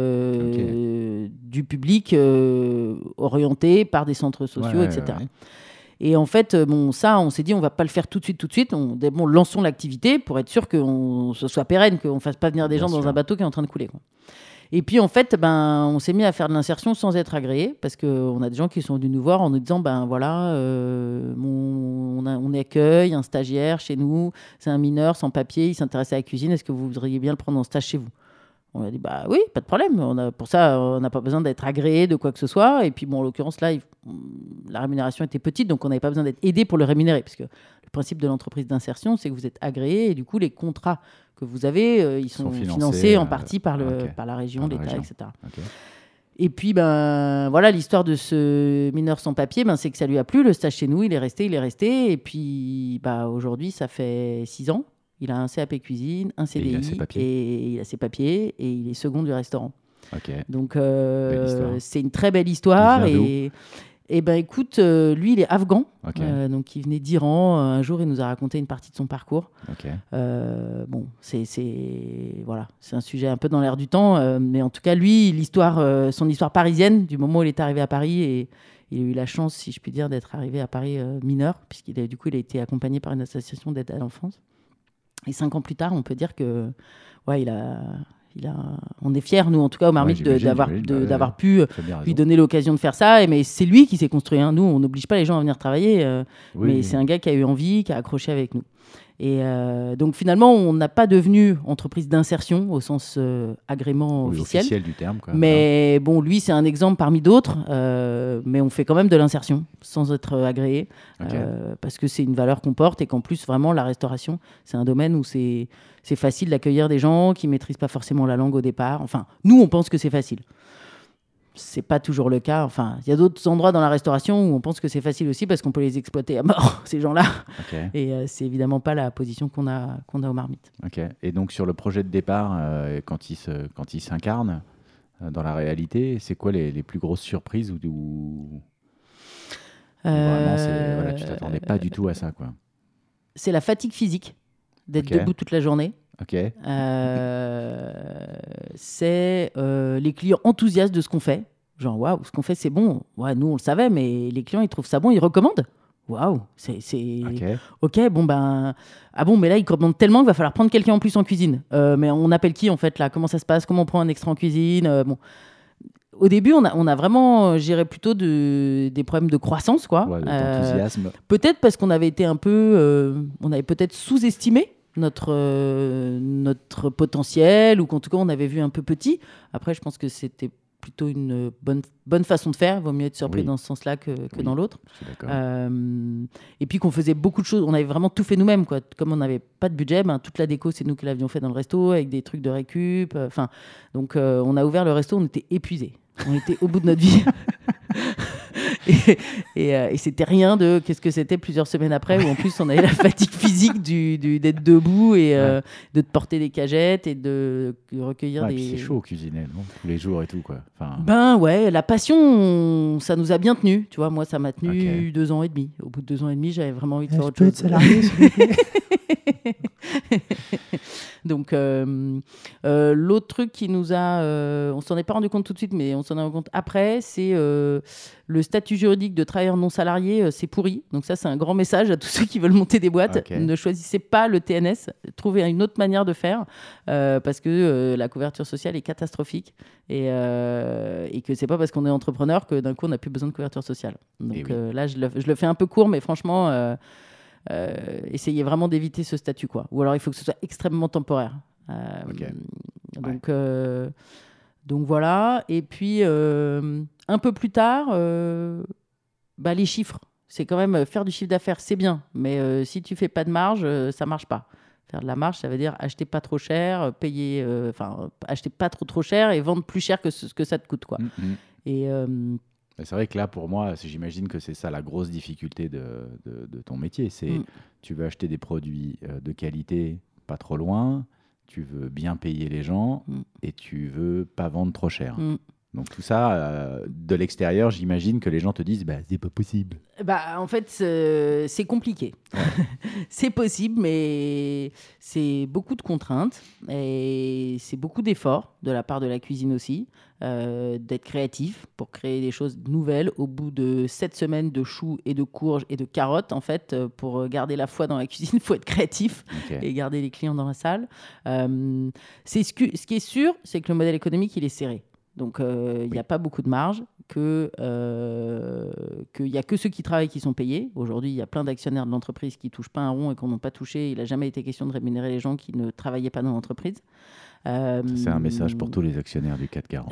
Speaker 3: du public orienté par des centres sociaux,
Speaker 2: Ouais,
Speaker 3: etc.
Speaker 2: ouais.
Speaker 3: Et en fait, ça, on s'est dit, on va pas le faire tout de suite. Lançons l'activité pour être sûr que ce soit pérenne, qu'on fasse pas venir des
Speaker 2: Bien
Speaker 3: gens dans
Speaker 2: sûr.
Speaker 3: un bateau qui est en train de couler, quoi. Et puis en fait, on s'est mis à faire de l'insertion sans être agréé, parce qu'on a des gens qui sont venus nous voir en nous disant, on accueille un stagiaire chez nous, c'est un mineur sans papier, il s'intéresse à la cuisine, est-ce que vous voudriez bien le prendre en stage chez vous ? On a dit, oui, pas de problème. Pour ça, on n'a pas besoin d'être agréé de quoi que ce soit. Et puis, en l'occurrence, là, la rémunération était petite, donc on n'avait pas besoin d'être aidé pour le rémunérer. Parce que le principe de l'entreprise d'insertion, c'est que vous êtes agréé. Et du coup, les contrats que vous avez, ils sont financés en partie par la région,
Speaker 2: Par la
Speaker 3: l'État,
Speaker 2: région.
Speaker 3: etc.
Speaker 2: Ok.
Speaker 3: Et puis, voilà, l'histoire de ce mineur sans papier, c'est que ça lui a plu. Le stage chez nous, il est resté. Et puis, aujourd'hui, ça fait 6 ans. Il a un CAP cuisine, un CDI,
Speaker 2: il a ses papiers.
Speaker 3: et il a ses papiers, et il est second du restaurant.
Speaker 2: Ok.
Speaker 3: Donc,
Speaker 2: Belle histoire.
Speaker 3: c'est une très belle histoire.
Speaker 2: Il vient
Speaker 3: Et écoute, lui, il est afghan.
Speaker 2: Ok.
Speaker 3: Donc, il venait d'Iran. Un jour, il nous a raconté une partie de son parcours.
Speaker 2: Ok.
Speaker 3: C'est un sujet un peu dans l'air du temps. Mais en tout cas, lui, son histoire parisienne, du moment où il est arrivé à Paris, et il a eu la chance, si je puis dire, d'être arrivé à Paris mineur, puisqu'il a été accompagné par une association d'aide à l'enfance. Et 5 ans plus tard, on peut dire que, on est fiers, nous, en tout cas, au Marmite, d'avoir pu
Speaker 2: Tu as bien raison.
Speaker 3: lui donner l'occasion de faire ça. Mais c'est lui qui s'est construit. Nous, on n'oblige pas les gens à venir travailler. Mais c'est un gars qui a eu envie, qui a accroché avec nous. Et donc, finalement, on n'a pas devenu entreprise d'insertion au sens agrément officiel.
Speaker 2: Du terme, quoi.
Speaker 3: Mais lui, c'est un exemple parmi d'autres. Mais on fait quand même de l'insertion sans être agréé.
Speaker 2: Ok.
Speaker 3: Parce que c'est une valeur qu'on porte et qu'en plus, vraiment, la restauration, c'est un domaine où c'est facile d'accueillir des gens qui ne maîtrisent pas forcément la langue au départ. Enfin, nous, on pense que c'est facile. C'est pas toujours le cas. Enfin, il y a d'autres endroits dans la restauration où on pense que c'est facile aussi parce qu'on peut les exploiter à mort, ces gens-là.
Speaker 2: Ok.
Speaker 3: Et c'est évidemment pas la position qu'on a au Marmite.
Speaker 2: Ok. Et donc sur le projet de départ, quand il s'incarne dans la réalité, c'est quoi les plus grosses surprises où vraiment tu t'attendais pas du tout à ça, quoi.
Speaker 3: C'est la fatigue physique d'être
Speaker 2: Ok.
Speaker 3: debout toute la journée.
Speaker 2: Ok.
Speaker 3: C'est les clients enthousiastes de ce qu'on fait. Genre, waouh, ce qu'on fait, c'est bon. Ouais, nous, on le savait, mais les clients, ils trouvent ça bon, ils recommandent. Waouh, c'est... Ok, mais là, ils commandent tellement qu'il va falloir prendre quelqu'un en plus en cuisine. Mais on appelle qui, en fait, là ? Comment ça se passe ? Comment on prend un extra en cuisine ? Au début, on a vraiment géré plutôt des problèmes de croissance, quoi.
Speaker 2: Ouais, d'enthousiasme.
Speaker 3: Peut-être parce qu'on avait été on avait peut-être sous-estimé notre potentiel, ou qu'en tout cas, on avait vu un peu petit. Après, je pense que c'était plutôt une bonne façon de faire. Il vaut mieux être surpris dans ce sens-là que dans l'autre.
Speaker 2: Je suis d'accord.
Speaker 3: Et puis qu'on faisait beaucoup de choses. On avait vraiment tout fait nous-mêmes, quoi. Comme on n'avait pas de budget, toute la déco, c'est nous qui l'avions fait dans le resto, avec des trucs de récup. Donc, on a ouvert le resto, on était épuisés. On était au bout de notre vie. Et c'était rien de qu'est-ce que c'était plusieurs semaines après, où en plus on avait la fatigue physique d'être debout et de porter des cagettes et de recueillir des...
Speaker 2: Puis c'est chaud cuisiner, non ? Tous les jours et tout, quoi. Enfin...
Speaker 3: La passion, ça nous a bien tenus. Tu vois, moi, ça m'a tenu 2 ans et demi. Au bout de 2 ans et demi, j'avais vraiment envie de faire autre chose.
Speaker 6: Être salarié, s'il vous plaît.
Speaker 3: Donc, l'autre truc qui nous a... on s'en est pas rendu compte tout de suite, mais on s'en est rendu compte après, c'est le statut juridique de travailleur non salarié, c'est pourri. Donc ça, c'est un grand message à tous ceux qui veulent monter des boîtes.
Speaker 2: Okay.
Speaker 3: Ne choisissez pas le TNS. Trouvez une autre manière de faire parce que la couverture sociale est catastrophique et que c'est pas parce qu'on est entrepreneur que d'un coup, on n'a plus besoin de couverture sociale. Donc là, je le fais un peu court, mais franchement... essayez vraiment d'éviter ce statut, quoi. Ou alors il faut que ce soit extrêmement temporaire. Donc voilà. Et puis un peu plus tard, les chiffres. C'est quand même faire du chiffre d'affaires, c'est bien, mais si tu fais pas de marge, ça marche pas. Faire de la marge, ça veut dire acheter pas trop cher, acheter pas trop cher et vendre plus cher que ce que ça te coûte, quoi. Et
Speaker 2: c'est vrai que là, pour moi, j'imagine que c'est ça la grosse difficulté de ton métier. C'est tu veux acheter des produits de qualité pas trop loin, tu veux bien payer les gens et tu veux pas vendre trop cher. Donc tout ça, de l'extérieur, j'imagine que les gens te disent c'est pas possible.
Speaker 3: En fait, c'est compliqué. C'est possible, mais c'est beaucoup de contraintes et c'est beaucoup d'efforts de la part de la cuisine aussi, d'être créatif pour créer des choses nouvelles. Au bout de 7 semaines de choux et de courges et de carottes, en fait, pour garder la foi dans la cuisine, il faut être créatif et garder les clients dans la salle. Ce qui est sûr, c'est que le modèle économique, il est serré. Donc, il n'y a pas beaucoup de marge, qu'il n'y a que ceux qui travaillent qui sont payés. Aujourd'hui, il y a plein d'actionnaires de l'entreprise qui ne touchent pas un rond et qu'on n'a pas touché. Il n'a jamais été question de rémunérer les gens qui ne travaillaient pas dans l'entreprise.
Speaker 2: C'est un message pour tous les actionnaires du 440.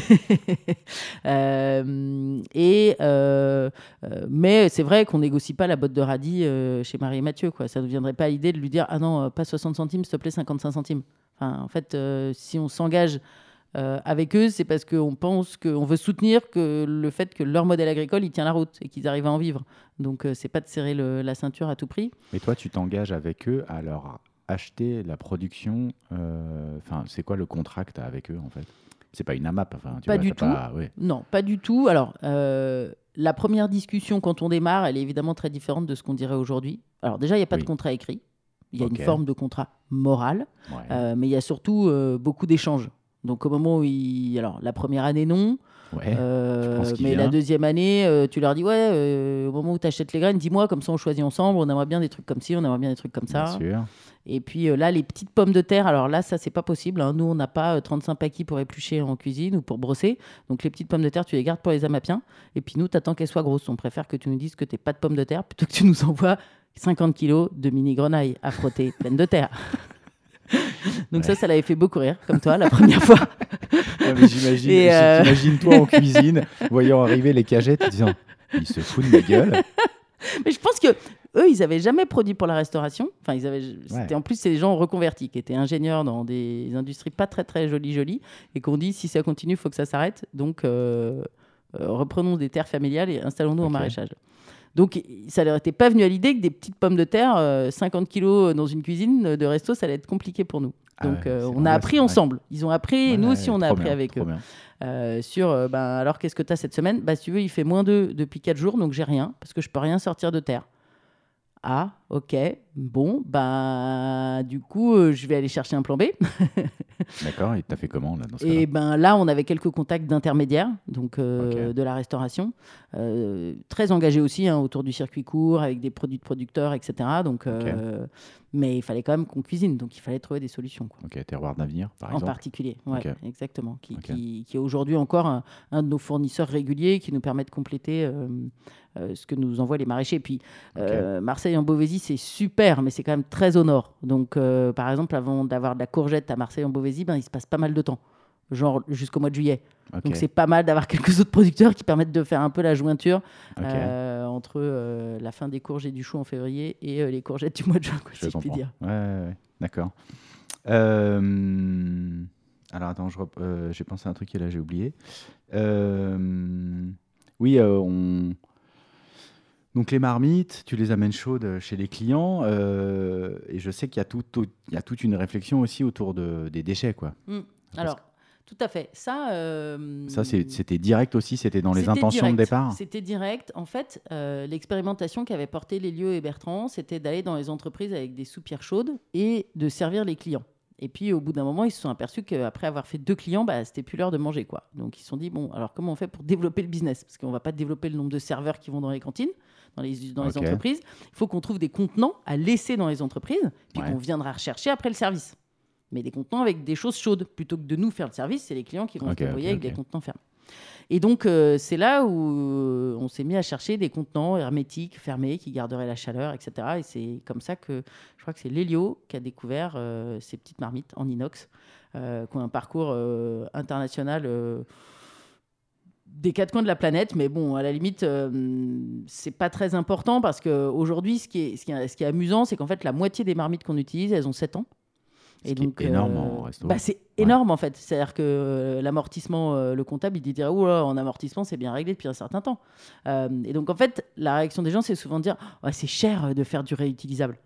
Speaker 3: Mais c'est vrai qu'on négocie pas la botte de radis chez Marie et Mathieu, quoi. Ça ne viendrait pas à l'idée de lui dire « Ah non, pas 60 centimes, s'il te plaît, 55 centimes. » Enfin, en fait, si on s'engage avec eux, c'est parce qu'on pense qu'on veut soutenir que le fait que leur modèle agricole, il tient la route et qu'ils arrivent à en vivre. Donc, c'est pas de serrer la ceinture à tout prix.
Speaker 2: Et toi, tu t'engages avec eux à leur acheter la production. C'est quoi le contrat que tu as avec eux, en fait? C'est pas une AMAP.
Speaker 3: Pas du tout. Non, pas du tout. Alors, la première discussion, quand on démarre, elle est évidemment très différente de ce qu'on dirait aujourd'hui. Alors, déjà, il n'y a pas de contrat écrit. Il y a une forme de contrat moral. Mais il y a surtout beaucoup d'échanges. Donc, au moment où alors, la première année, non. Mais la deuxième année, tu leur dis, au moment où tu achètes les graines, dis-moi, comme ça on choisit ensemble, on aimerait bien des trucs comme ci, on aimerait bien des trucs comme ça.
Speaker 2: Bien sûr.
Speaker 3: Et puis là, les petites pommes de terre, alors là, ça, c'est pas possible. Nous, on n'a pas 35 paquets pour éplucher en cuisine ou pour brosser. Donc, les petites pommes de terre, tu les gardes pour les amapiens. Et puis, nous, tu attends qu'elles soient grosses. On préfère que tu nous dises que tu n'es pas de pommes de terre plutôt que tu nous envoies 50 kilos de mini-grenailles à frotter pleines de terre. Donc ça l'avait fait beaucoup rire, comme toi, la première fois.
Speaker 2: Mais j'imagine toi en cuisine, voyant arriver les cagettes, disant « Ils se foutent de ma gueule ».
Speaker 3: Mais je pense que eux, ils n'avaient jamais produit pour la restauration. Enfin, en plus, c'est des gens reconvertis, qui étaient ingénieurs dans des industries pas très, très jolies, et qu'on dit, si ça continue, il faut que ça s'arrête. Donc, reprenons des terres familiales et installons-nous en maraîchage. Donc, ça leur était pas venu à l'idée que des petites pommes de terre, 50 kilos dans une cuisine de resto, ça allait être compliqué pour nous. Donc, on a appris ensemble. Ils ont appris, et nous aussi, on a appris avec eux. Alors, qu'est-ce que tu as cette semaine ? Si tu veux, il fait -2 depuis 4 jours, donc j'ai rien, parce que je peux rien sortir de terre. Ah, ok. Bon, du coup, je vais aller chercher un plan B.
Speaker 2: D'accord, et tu as fait comment là, dans ce
Speaker 3: cas-là ? Là, on avait quelques contacts d'intermédiaires, donc de la restauration, très engagés aussi autour du circuit court, avec des produits de producteurs, etc. Donc, mais il fallait quand même qu'on cuisine, donc il fallait trouver des solutions. Quoi.
Speaker 2: Ok, Terroir d'Avenir, par exemple.
Speaker 3: En particulier, exactement, qui est aujourd'hui encore un de nos fournisseurs réguliers qui nous permet de compléter ce que nous envoient les maraîchers. Et puis, Marseille en Beauvaisis, c'est super, mais c'est quand même très au nord. Donc, par exemple, avant d'avoir de la courgette à Marseille en Beauvaisis, il se passe pas mal de temps, genre jusqu'au mois de juillet. Donc, c'est pas mal d'avoir quelques autres producteurs qui permettent de faire un peu la jointure entre la fin des courges et du chou en février et les courgettes du mois de juin, si je puis dire.
Speaker 2: Ouais, d'accord. Alors, attends, j'ai pensé à un truc et là, j'ai oublié. Donc les marmites, tu les amènes chaudes chez les clients et je sais qu'il y a toute une réflexion aussi autour des déchets, quoi.
Speaker 3: Alors, tout à fait. Ça,
Speaker 2: c'était direct aussi, c'était dans les intentions de départ.
Speaker 3: C'était direct. En fait, l'expérimentation qu'avaient porté Lélio et Bertrand, c'était d'aller dans les entreprises avec des soupières chaudes et de servir les clients. Et puis, au bout d'un moment, ils se sont aperçus qu'après avoir fait 2 clients, c'était plus l'heure de manger, quoi. Donc, ils se sont dit, bon, alors comment on fait pour développer le business ? Parce qu'on ne va pas développer le nombre de serveurs qui vont dans les cantines, dans les entreprises. Il faut qu'on trouve des contenants à laisser dans les entreprises, puis qu'on viendra rechercher après le service. Mais des contenants avec des choses chaudes. Plutôt que de nous faire le service, c'est les clients qui vont se débrouiller avec des contenants fermés. Et donc, c'est là où on s'est mis à chercher des contenants hermétiques, fermés, qui garderaient la chaleur, etc. Et c'est comme ça que je crois que c'est Lélio qui a découvert ces petites marmites en inox, qui ont un parcours international des quatre coins de la planète, mais bon, à la limite, c'est pas très important parce qu'aujourd'hui, ce qui est amusant, c'est qu'en fait, la moitié des marmites qu'on utilise, elles ont 7 ans.
Speaker 2: Et donc, énorme en restaurant.
Speaker 3: C'est énorme en fait. C'est-à-dire que l'amortissement, le comptable, il dirait oula, en amortissement, c'est bien réglé depuis un certain temps. Et donc en fait, la réaction des gens, c'est souvent de dire c'est cher de faire du réutilisable.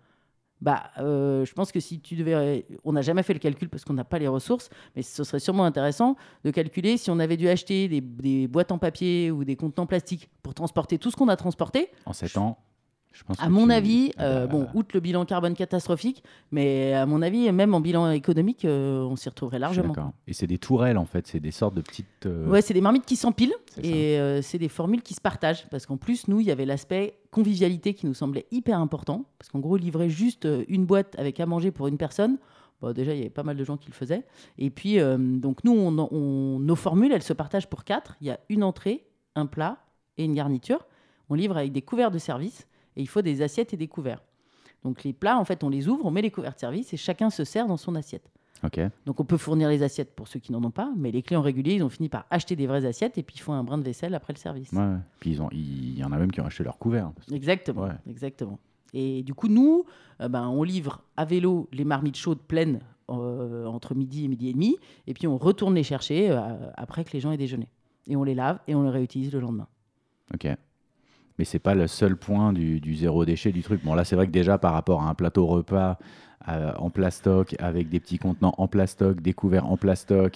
Speaker 3: Je pense que si tu devais... On n'a jamais fait le calcul parce qu'on n'a pas les ressources, mais ce serait sûrement intéressant de calculer si on avait dû acheter des boîtes en papier ou des contenants plastiques pour transporter tout ce qu'on a transporté.
Speaker 2: En 7 ans, je pense
Speaker 3: à mon avis, outre le bilan carbone catastrophique, mais à mon avis, même en bilan économique, on s'y retrouverait largement.
Speaker 2: Et c'est des tourelles, en fait, c'est des sortes de petites...
Speaker 3: Ouais, c'est des marmites qui s'empilent et c'est des formules qui se partagent. Parce qu'en plus, nous, il y avait l'aspect convivialité qui nous semblait hyper important. Parce qu'en gros, livrer juste une boîte avec à manger pour une personne, déjà, il y avait pas mal de gens qui le faisaient. Et puis, donc nous, nos formules, elles se partagent pour 4. Il y a une entrée, un plat et une garniture. On livre avec des couverts de service. Et il faut des assiettes et des couverts. Donc les plats, en fait, on les ouvre, on met les couverts de service et chacun se sert dans son assiette.
Speaker 2: Okay.
Speaker 3: Donc on peut fournir les assiettes pour ceux qui n'en ont pas, mais les clients réguliers, ils ont fini par acheter des vraies assiettes et puis ils font un brin de vaisselle après le service.
Speaker 2: Ouais. Puis il y en a même qui ont acheté leurs couverts.
Speaker 3: Exactement, exactement. Et du coup, nous, on livre à vélo les marmites chaudes pleines entre midi et demi, et puis on retourne les chercher après que les gens aient déjeuné. Et on les lave et on les réutilise le lendemain.
Speaker 2: Ok. Mais c'est pas le seul point du zéro déchet du truc. Bon, là, c'est vrai que déjà, par rapport à un plateau repas en plastoc, avec des petits contenants en plastoc, des couverts en plastoc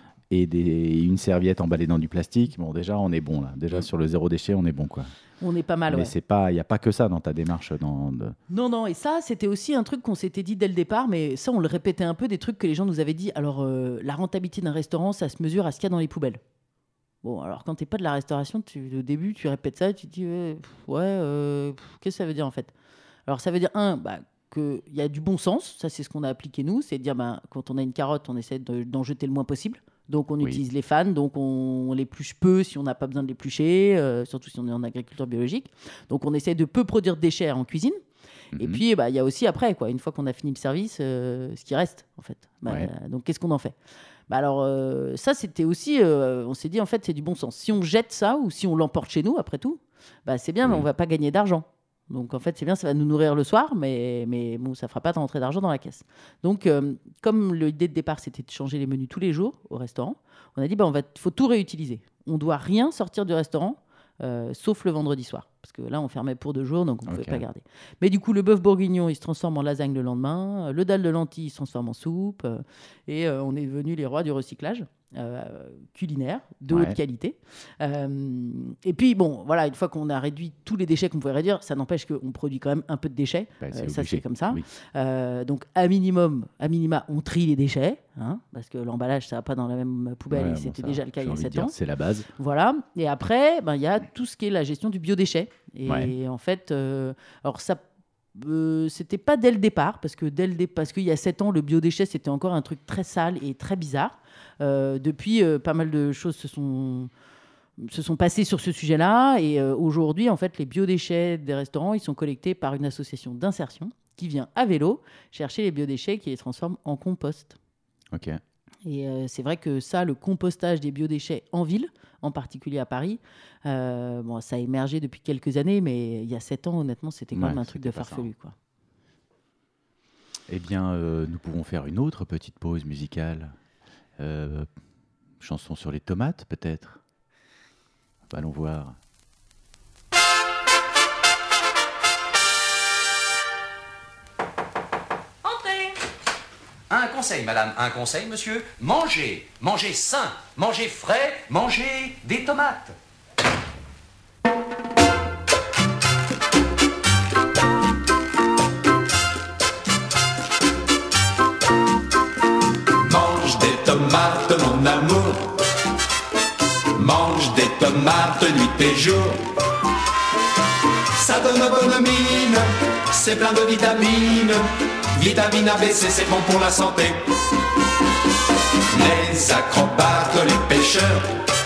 Speaker 2: et une serviette emballée dans du plastique, bon, déjà, on est bon, là. Déjà, sur le zéro déchet, on est bon, quoi.
Speaker 3: On est pas mal,
Speaker 2: mais il n'y a pas que ça dans ta démarche.
Speaker 3: Non, et ça, c'était aussi un truc qu'on s'était dit dès le départ, mais ça, on le répétait un peu, des trucs que les gens nous avaient dit. Alors, la rentabilité d'un restaurant, ça se mesure à ce qu'il y a dans les poubelles. Bon, alors quand t'es pas de la restauration, au début, tu répètes ça et tu te dis qu'est-ce que ça veut dire en fait ? Alors ça veut dire, qu'il y a du bon sens, ça c'est ce qu'on a appliqué nous, c'est de dire quand on a une carotte, on essaie d'en jeter le moins possible. Donc on utilise les fans, donc on l'épluche peu si on n'a pas besoin de l'éplucher, surtout si on est en agriculture biologique. Donc on essaie de peu produire de déchets en cuisine. Et puis il y a aussi après, une fois qu'on a fini le service, ce qui reste en fait. Donc qu'est-ce qu'on en fait ? Alors, ça, c'était aussi... on s'est dit, en fait, c'est du bon sens. Si on jette ça ou si on l'emporte chez nous, après tout, c'est bien, mais on ne va pas gagner d'argent. Donc, en fait, c'est bien, ça va nous nourrir le soir, mais bon, ça ne fera pas rentrer d'argent dans la caisse. Donc, comme l'idée de départ, c'était de changer les menus tous les jours au restaurant, on a dit, faut tout réutiliser. On ne doit rien sortir du restaurant, sauf le vendredi soir. Parce que là, on fermait pour 2 jours, donc on ne pouvait pas garder. Mais du coup, le bœuf bourguignon, il se transforme en lasagne le lendemain. Le dalle de lentilles, il se transforme en soupe. Et on est devenus les rois du recyclage culinaire de haute qualité. Et puis, une fois qu'on a réduit tous les déchets qu'on pouvait réduire, ça n'empêche qu'on produit quand même un peu de déchets. Ça, c'est comme ça. Oui. Donc, à minima, on trie les déchets. Parce que l'emballage, ça ne va pas dans la même poubelle. Et c'était déjà le cas il y a 7 ans.
Speaker 2: C'est la base.
Speaker 3: Voilà. Et après, y a tout ce qui est la gestion du biodéchet. Et en fait, alors ça, c'était pas dès le départ, parce qu'il y a 7 ans, le biodéchet, c'était encore un truc très sale et très bizarre. Depuis, pas mal de choses se sont passées sur ce sujet-là. Et aujourd'hui, en fait, les biodéchets des restaurants, ils sont collectés par une association d'insertion qui vient à vélo chercher les biodéchets qui les transforme en compost.
Speaker 2: Ok.
Speaker 3: Et c'est vrai que ça, le compostage des biodéchets en ville, en particulier à Paris, ça a émergé depuis quelques années, mais il y a 7 ans, honnêtement, c'était quand même un truc de farfelu, quoi.
Speaker 2: Eh bien, nous pouvons faire une autre petite pause musicale. Chanson sur les tomates, peut-être. Allons voir.
Speaker 6: Un conseil, madame, un conseil, monsieur. Mangez, mangez sain, mangez frais, mangez des tomates.
Speaker 7: Mange des tomates, mon amour. Mange des tomates nuit et jour. Ça donne bonne mine, c'est plein de vitamines. Vitamine A, B, C, c'est bon pour la santé. Les acrobates, les pêcheurs,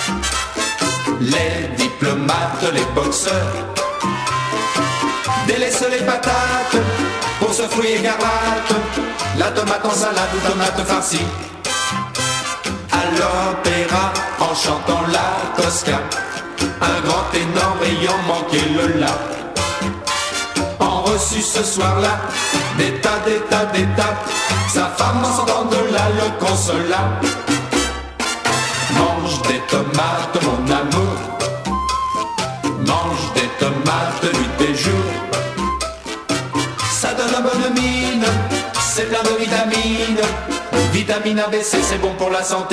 Speaker 7: les diplomates, les boxeurs délaissent les patates pour ce fruit écarlate. La tomate en salade ou tomate farcie. À l'opéra, en en chantant la Tosca, un grand énorme ayant manqué le la. En reçu ce soir-là, des tas, sa femme en sortant de là le consola. Mange des tomates mon amour, mange des tomates nuit et jour. Ça donne une bonne mine, c'est plein de vitamines. Vitamine A, B, C, c'est bon pour la santé.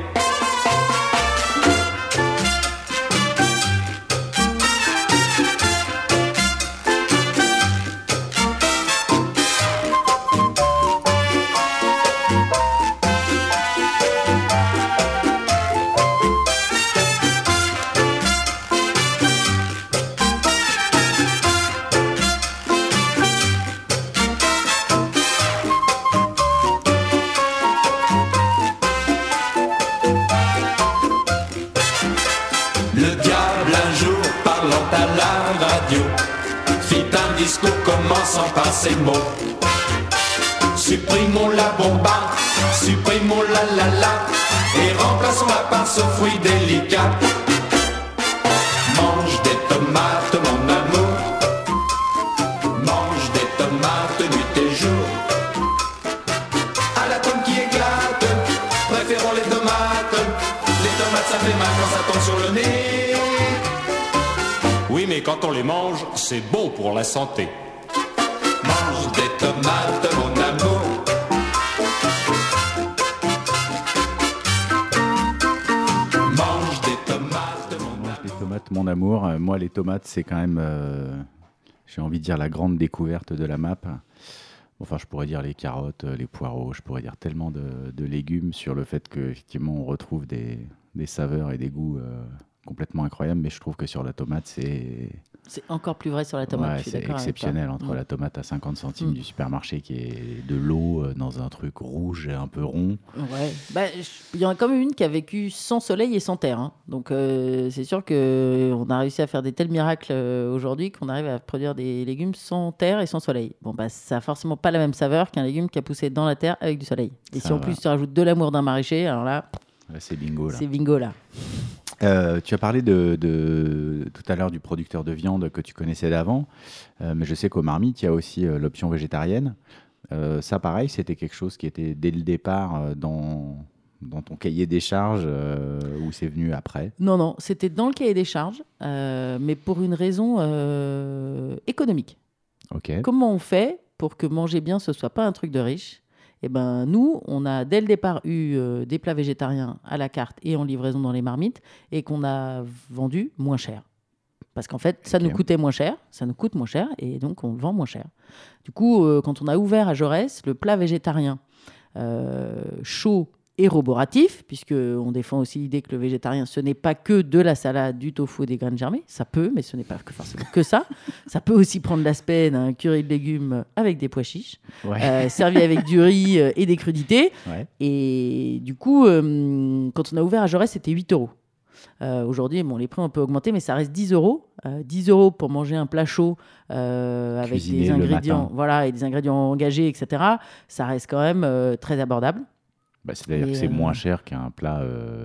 Speaker 7: Commençant par ces mots, supprimons la bomba, supprimons la et remplaçons-la par ce fruit délicat. Mange des tomates mon amour, mange des tomates nuit et jour. À la pomme qui éclate, préférons les tomates ça fait mal quand ça tombe sur le nez.
Speaker 8: Oui, mais quand on les mange, c'est bon pour la santé.
Speaker 7: Mange des tomates, mon amour. Mange des tomates, mon amour.
Speaker 2: Les tomates, mon amour. Moi, les tomates, c'est quand même, j'ai envie de dire, la grande découverte de la map. Enfin, je pourrais dire les carottes, les poireaux, je pourrais dire tellement de légumes sur le fait qu'effectivement, on retrouve des saveurs et des goûts complètement incroyables. Mais je trouve que sur la tomate,
Speaker 3: c'est encore plus vrai sur la tomate.
Speaker 2: Ouais,
Speaker 3: je suis
Speaker 2: c'est
Speaker 3: d'accord
Speaker 2: exceptionnel entre la tomate à 50 centimes du supermarché qui est de l'eau dans un truc rouge et un peu rond.
Speaker 3: Ouais. Bah, il y en a quand même une qui a vécu sans soleil et sans terre. Hein. Donc c'est sûr qu'on a réussi à faire des tels miracles aujourd'hui qu'on arrive à produire des légumes sans terre et sans soleil. Bon, bah, ça n'a forcément pas la même saveur qu'un légume qui a poussé dans la terre avec du soleil. Et
Speaker 2: ça
Speaker 3: si en plus tu rajoutes de l'amour d'un maraîcher, alors là,
Speaker 2: c'est bingo.
Speaker 3: C'est bingo là.
Speaker 2: Tu as parlé tout à l'heure du producteur de viande que tu connaissais d'avant, mais je sais qu'au Marmite, il y a aussi l'option végétarienne. Ça, pareil, c'était quelque chose qui était dès le départ dans ton cahier des charges ou c'est venu après?
Speaker 3: Non, c'était dans le cahier des charges, mais pour une raison économique.
Speaker 2: Okay.
Speaker 3: Comment on fait pour que manger bien, ce ne soit pas un truc de riche? Eh ben, nous, on a dès le départ eu des plats végétariens à la carte et en livraison dans les marmites et qu'on a vendu moins cher. Parce qu'en fait, ça nous coûtait moins cher, ça nous coûte moins cher et donc on le vend moins cher. Du coup, quand on a ouvert à Jaurès, le plat végétarien chaud et roboratif, puisqu'on défend aussi l'idée que le végétarien, ce n'est pas que de la salade, du tofu et des graines germées. Ça peut, mais ce n'est pas forcément que ça. Ça peut aussi prendre l'aspect d'un curry de légumes avec des pois chiches, servi avec du riz et des crudités. Ouais. Et du coup, quand on a ouvert à Jaurès, c'était 8 €. Aujourd'hui, les prix ont un peu augmenté, mais ça reste 10 €. 10 € pour manger un plat chaud avec
Speaker 2: cuisiner
Speaker 3: des ingrédients, et des ingrédients engagés, etc. Ça reste quand même très abordable.
Speaker 2: C'est-à-dire que c'est moins cher qu'un plat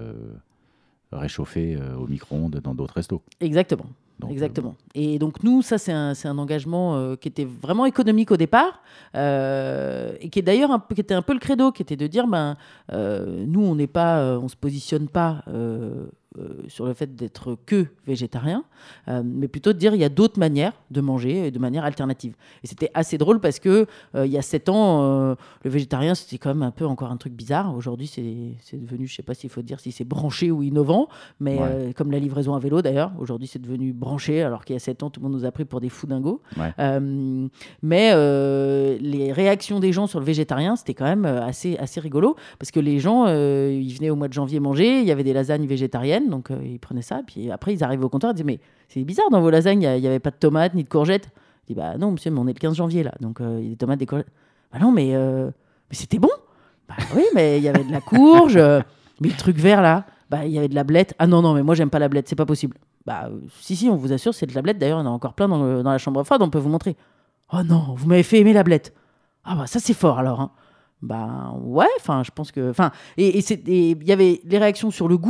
Speaker 2: réchauffé au micro-ondes dans d'autres restos.
Speaker 3: Exactement. Exactement. Et donc, nous, ça, c'est un engagement qui était vraiment économique au départ et qui est d'ailleurs qui était un peu le credo, qui était de dire, nous, on ne se positionne pas sur le fait d'être que végétarien, mais plutôt de dire il y a d'autres manières de manger de manière alternative. Et c'était assez drôle parce que il y a 7 ans, le végétarien, c'était quand même un peu encore un truc bizarre. Aujourd'hui, c'est devenu, je ne sais pas s'il faut dire si c'est branché ou innovant, mais comme la livraison à vélo d'ailleurs, aujourd'hui c'est devenu branché, alors qu'il y a 7 ans, tout le monde nous a pris pour des fous dingos. Ouais. Mais les réactions des gens sur le végétarien, c'était quand même assez rigolo, parce que les gens, ils venaient au mois de janvier manger, il y avait des lasagnes végétariennes, donc ils prenaient ça, puis après ils arrivaient au comptoir et disaient mais c'est bizarre, dans vos lasagnes il n'y avait pas de tomates ni de courgettes. Je dis non monsieur, mais on est le 15 janvier là, donc il y a des tomates, des courgettes. Non mais c'était bon. Oui, mais il y avait de la courge, mais le truc vert là, il y avait de la blette. Ah non mais moi j'aime pas la blette, c'est pas possible. Si, on vous assure, c'est de la blette. D'ailleurs, il y en a encore plein dans la chambre froide, on peut vous montrer. Oh non, vous m'avez fait aimer la blette. Ah ça c'est fort alors. Hein. Ouais, je pense que... Et il y avait les réactions sur le goût,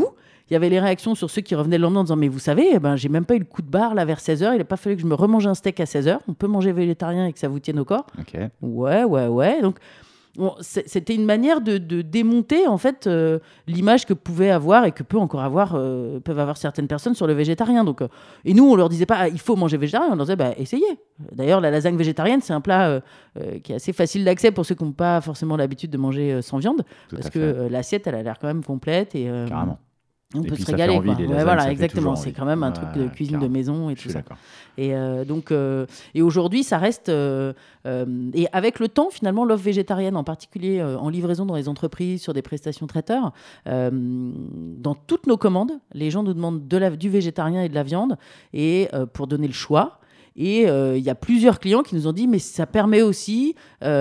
Speaker 3: y avait les réactions sur ceux qui revenaient le lendemain en disant mais vous savez, j'ai même pas eu le coup de barre là vers 16h, il n'a pas fallu que je me remange un steak à 16h, on peut manger végétarien et que ça vous tienne au corps.
Speaker 2: Ok.
Speaker 3: Ouais. Donc c'était une manière de démonter en fait l'image que pouvait avoir et que peuvent avoir certaines personnes sur le végétarien. Donc, et nous on leur disait pas il faut manger végétarien, on leur disait essayez. D'ailleurs la lasagne végétarienne c'est un plat qui est assez facile d'accès pour ceux qui n'ont pas forcément l'habitude de manger sans viande, parce que l'assiette elle a l'air quand même complète et
Speaker 2: carrément.
Speaker 3: On peut
Speaker 2: puis,
Speaker 3: se régaler.
Speaker 2: Envie,
Speaker 3: voilà, exactement. C'est quand même un truc de cuisine de maison et tout ça. Et donc, et aujourd'hui, ça reste. Et avec le temps, finalement, l'offre végétarienne, en particulier en livraison dans les entreprises, sur des prestations traiteurs, dans toutes nos commandes, les gens nous demandent du végétarien et de la viande, et pour donner le choix. Et il y a plusieurs clients qui nous ont dit mais ça permet aussi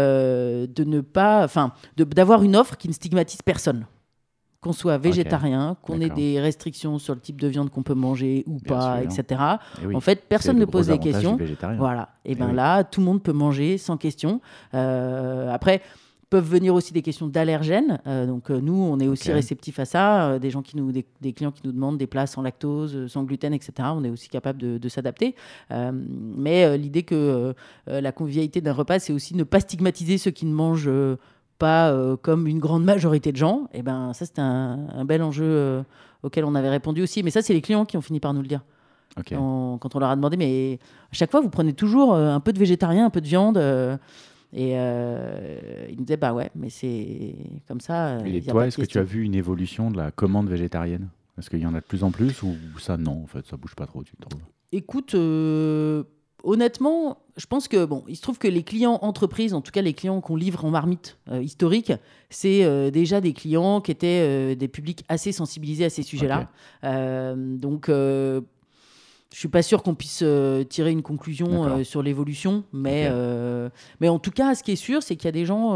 Speaker 3: d'avoir une offre qui ne stigmatise personne. Qu'on soit végétarien, qu'on ait des restrictions sur le type de viande qu'on peut manger ou pas, etc. En fait, personne ne pose des questions. Voilà. Et là, tout le monde peut manger sans question. Après, peuvent venir aussi des questions d'allergènes. Donc, nous, on est aussi réceptifs à ça. Des clients qui nous demandent des plats sans lactose, sans gluten, etc. On est aussi capable de s'adapter. Mais l'idée que la convivialité d'un repas, c'est aussi ne pas stigmatiser ceux qui ne mangent pas comme une grande majorité de gens, et ça c'était un bel enjeu auquel on avait répondu aussi. Mais ça, c'est les clients qui ont fini par nous le dire. Quand on leur a demandé, mais à chaque fois, vous prenez toujours un peu de végétarien, un peu de viande. Et ils nous disaient, ouais, mais c'est comme ça.
Speaker 2: Et toi, est-ce que tu as vu une évolution de la commande végétarienne ? Est-ce qu'il y en a de plus en plus ou ça, non, en fait, ça bouge pas trop, tu trouves ?
Speaker 3: Écoute, honnêtement, je pense que il se trouve que les clients entreprises, en tout cas les clients qu'on livre en marmite historique, c'est déjà des clients qui étaient des publics assez sensibilisés à ces sujets-là. Donc, je suis pas sûr qu'on puisse tirer une conclusion sur l'évolution, mais en tout cas, ce qui est sûr, c'est qu'il y a des gens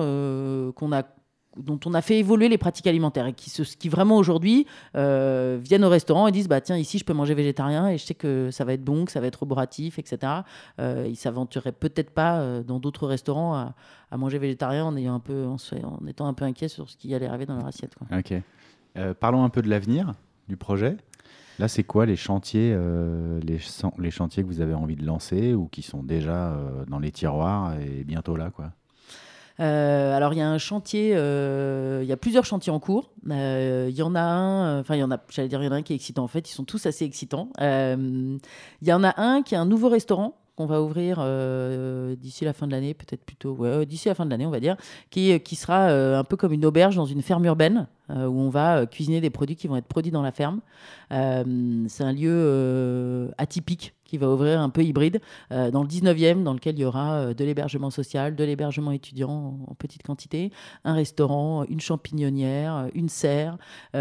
Speaker 3: dont on a fait évoluer les pratiques alimentaires et qui vraiment aujourd'hui viennent au restaurant et disent tiens, ici je peux manger végétarien et je sais que ça va être bon, que ça va être roboratif, etc. Ils s'aventuraient peut-être pas dans d'autres restaurants à manger végétarien en étant un peu inquiets sur ce qui allait arriver dans leur assiette, quoi.
Speaker 2: Ok. Parlons un peu de l'avenir du projet. Là, c'est quoi les chantiers, les chantiers que vous avez envie de lancer ou qui sont déjà dans les tiroirs et bientôt là, quoi?
Speaker 3: Alors il y a un chantier, il y a plusieurs chantiers en cours. Il y en a un, il y en a un qui est excitant. En fait, ils sont tous assez excitants. Il y en a un qui est un nouveau restaurant qu'on va ouvrir d'ici la fin de l'année, peut-être plutôt, d'ici la fin de l'année, on va dire, qui sera un peu comme une auberge dans une ferme urbaine où on va cuisiner des produits qui vont être produits dans la ferme. C'est un lieu atypique qui va ouvrir un peu hybride dans le 19e, dans lequel il y aura de l'hébergement social, de l'hébergement étudiant en petite quantité, un restaurant, une champignonnière, une serre,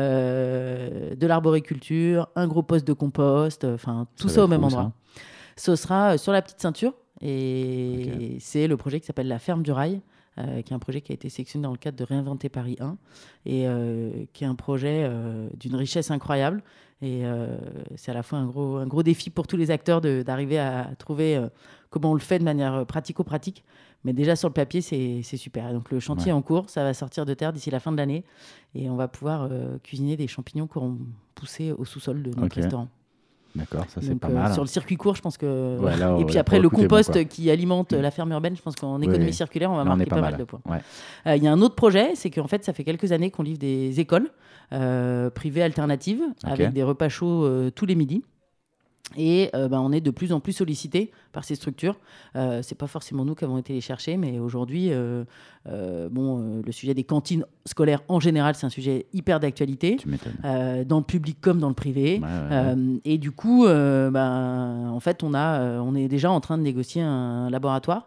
Speaker 3: de l'arboriculture, un gros poste de compost, tout ça au même endroit. Ce sera sur la petite ceinture et c'est le projet qui s'appelle La Ferme du Rail, qui est un projet qui a été sélectionné dans le cadre de Réinventer Paris 1 et qui est un projet d'une richesse incroyable. Et c'est à la fois un gros défi pour tous les acteurs d'arriver à trouver comment on le fait de manière pratico-pratique. Mais déjà sur le papier, c'est super. Et donc le chantier est en cours, ça va sortir de terre d'ici la fin de l'année et on va pouvoir cuisiner des champignons qui auront poussé au sous-sol de notre restaurant.
Speaker 2: D'accord, ça c'est
Speaker 3: donc,
Speaker 2: pas mal.
Speaker 3: Sur le circuit court, je pense que...
Speaker 2: là,
Speaker 3: et puis après, le compost qui alimente la ferme urbaine, je pense qu'en économie circulaire, on va marquer pas mal de points. Il y a un autre projet, c'est qu'en fait, ça fait quelques années qu'on livre des écoles privées alternatives avec des repas chauds tous les midis. Et on est de plus en plus sollicité par ces structures. C'est pas forcément nous qui avons été les chercher, mais aujourd'hui, le sujet des cantines scolaires en général, c'est un sujet hyper d'actualité.
Speaker 2: Tu m'étonnes.
Speaker 3: Dans le public comme dans le privé. Et du coup, en fait, on est déjà en train de négocier un laboratoire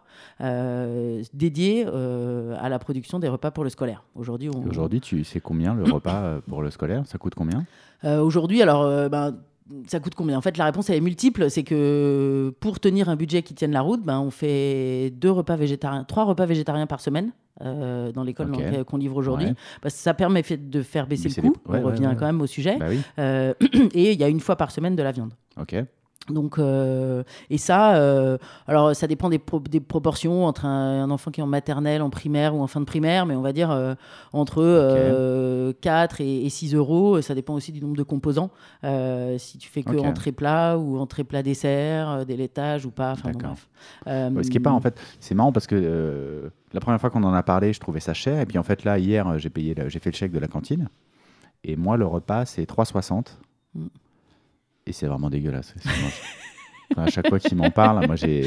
Speaker 3: dédié à la production des repas pour le scolaire. Aujourd'hui,
Speaker 2: tu sais combien le repas pour le scolaire ? Ça coûte combien ?
Speaker 3: Aujourd'hui, alors... ça coûte combien ? En fait, la réponse elle est multiple. C'est que pour tenir un budget qui tienne la route, on fait 3 repas végétariens par semaine dans l'école qu'on livre aujourd'hui. Ça permet de faire baisser le coût. On revient quand même au sujet. Et il y a une fois par semaine de la viande.
Speaker 2: Ok.
Speaker 3: Donc, et ça, alors ça dépend des proportions entre un enfant qui est en maternelle, en primaire ou en fin de primaire, mais on va dire entre 4 et 6 euros. Ça dépend aussi du nombre de composants. Si tu fais que entrée plat ou entrée plat dessert, des laitages ou pas. Enfin, bon, bref.
Speaker 2: Ce qui est pas, en fait, c'est marrant parce que la première fois qu'on en a parlé, je trouvais ça cher. Et puis en fait, là, hier, j'ai fait le chèque de la cantine. Et moi, le repas, c'est 3,60. Et c'est vraiment dégueulasse. À chaque fois qu'il m'en parle, moi j'ai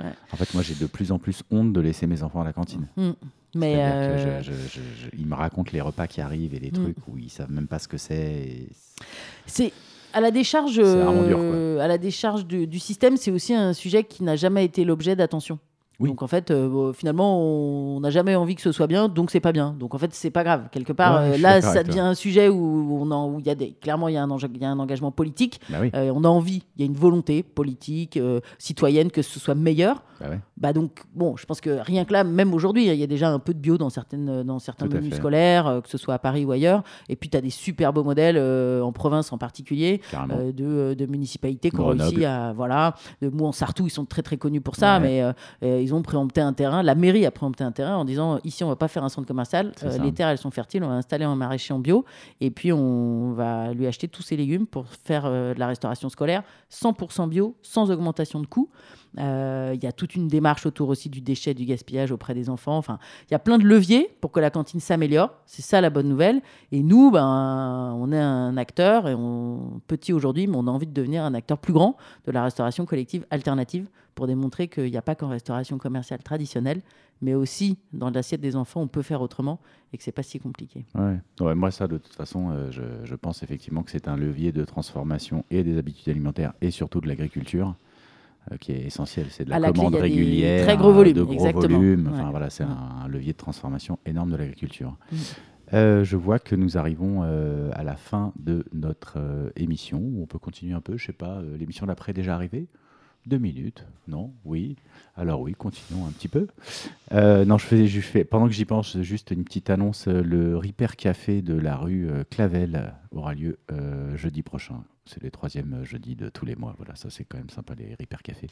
Speaker 2: de plus en plus honte de laisser mes enfants à la cantine.
Speaker 3: Mais
Speaker 2: ils me racontent les repas qui arrivent et les trucs où ils savent même pas ce que c'est.
Speaker 3: C'est à la décharge.
Speaker 2: C'est vraiment dur, quoi.
Speaker 3: À la décharge du système, c'est aussi un sujet qui n'a jamais été l'objet d'attention.
Speaker 2: Oui.
Speaker 3: Donc en fait, finalement, on n'a jamais envie que ce soit bien, donc c'est pas bien. Donc en fait, c'est pas grave. Quelque part, là, ça devient un sujet où il y a clairement il y a un engagement politique.
Speaker 2: Bah oui.
Speaker 3: On a envie, il y a une volonté politique, citoyenne que ce soit meilleur.
Speaker 2: Bah oui.
Speaker 3: Bah donc bon, je pense que rien que là, même aujourd'hui, il y a déjà un peu de bio dans certains menus scolaires, que ce soit à Paris ou ailleurs. Et puis tu as des super beaux modèles en province en particulier, de municipalités qui ont réussi à de Mouansartou, ils sont très très connus pour ça, mais ils ont préempté un terrain. La mairie a préempté un terrain en disant ici on va pas faire un centre commercial, les terres elles sont fertiles, on va installer un maraîcher en bio et puis on va lui acheter tous ses légumes pour faire de la restauration scolaire 100% bio, sans augmentation de coûts. Il y a toute une démarche autour aussi du déchet, du gaspillage auprès des enfants. Enfin, il y a plein de leviers pour que la cantine s'améliore. C'est ça la bonne nouvelle. Et nous, on est un acteur, petit aujourd'hui, mais on a envie de devenir un acteur plus grand de la restauration collective alternative pour démontrer qu'il n'y a pas qu'en restauration commerciale traditionnelle, mais aussi dans l'assiette des enfants, on peut faire autrement et que c'est pas si compliqué.
Speaker 2: Ouais, moi, ça, de toute façon, je pense effectivement que c'est un levier de transformation et des habitudes alimentaires et surtout de l'agriculture. Qui est essentiel, c'est de la commande régulière,
Speaker 3: très gros volumes,
Speaker 2: de gros
Speaker 3: exactement.
Speaker 2: volumes. Enfin, voilà, c'est un levier de transformation énorme de l'agriculture. Je vois que nous arrivons à la fin de notre émission. On peut continuer un peu, je sais pas, l'émission d'après est déjà arrivée. 2 minutes, non? Oui. Alors oui, continuons un petit peu. Non, je fais, pendant que j'y pense, juste une petite annonce. Le Ripper Café de la rue Clavel aura lieu jeudi prochain. C'est les 3e jeudis de tous les mois. Voilà, ça c'est quand même sympa, les Ripper Café.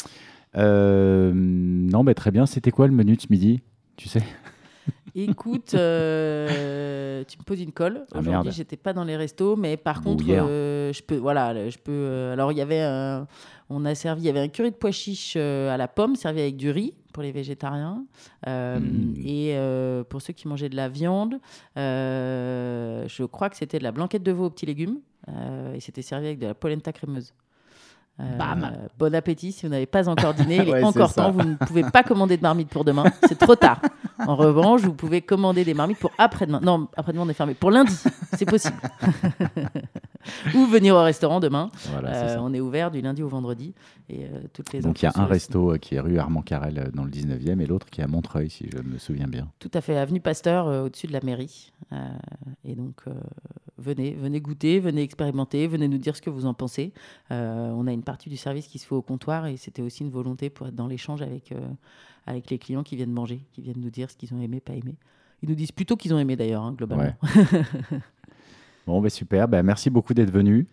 Speaker 2: Non, mais très bien. C'était quoi le menu de ce midi, tu sais?
Speaker 3: Écoute, tu me poses une colle. Aujourd'hui, j'étais pas dans les restos, mais par contre, je peux. Alors, il y avait il y avait un curry de pois chiches à la pomme servi avec du riz pour les végétariens et pour ceux qui mangeaient de la viande, je crois que c'était de la blanquette de veau aux petits légumes et c'était servi avec de la polenta crémeuse. Bon appétit si vous n'avez pas encore dîné, il est encore temps, vous ne pouvez pas commander de marmite pour demain, c'est trop tard. En revanche, vous pouvez commander des marmites pour après-demain. Non, après-demain on est fermé. Pour lundi, c'est possible. Ou venir au restaurant demain. Voilà, on est ouvert du lundi au vendredi. Et, toutes les
Speaker 2: donc il y a un resto qui est rue Armand Carrel dans le 19e et l'autre qui est à Montreuil, si je me souviens bien.
Speaker 3: Tout à fait, avenue Pasteur, au-dessus de la mairie. Et donc, venez goûter, venez expérimenter, venez nous dire ce que vous en pensez. On a une partie du service qui se fait au comptoir et c'était aussi une volonté pour être dans l'échange avec les clients qui viennent manger, qui viennent nous dire ce qu'ils ont aimé, pas aimé. Ils nous disent plutôt qu'ils ont aimé d'ailleurs, globalement.
Speaker 2: Ouais. Bon, super. Merci beaucoup d'être venu.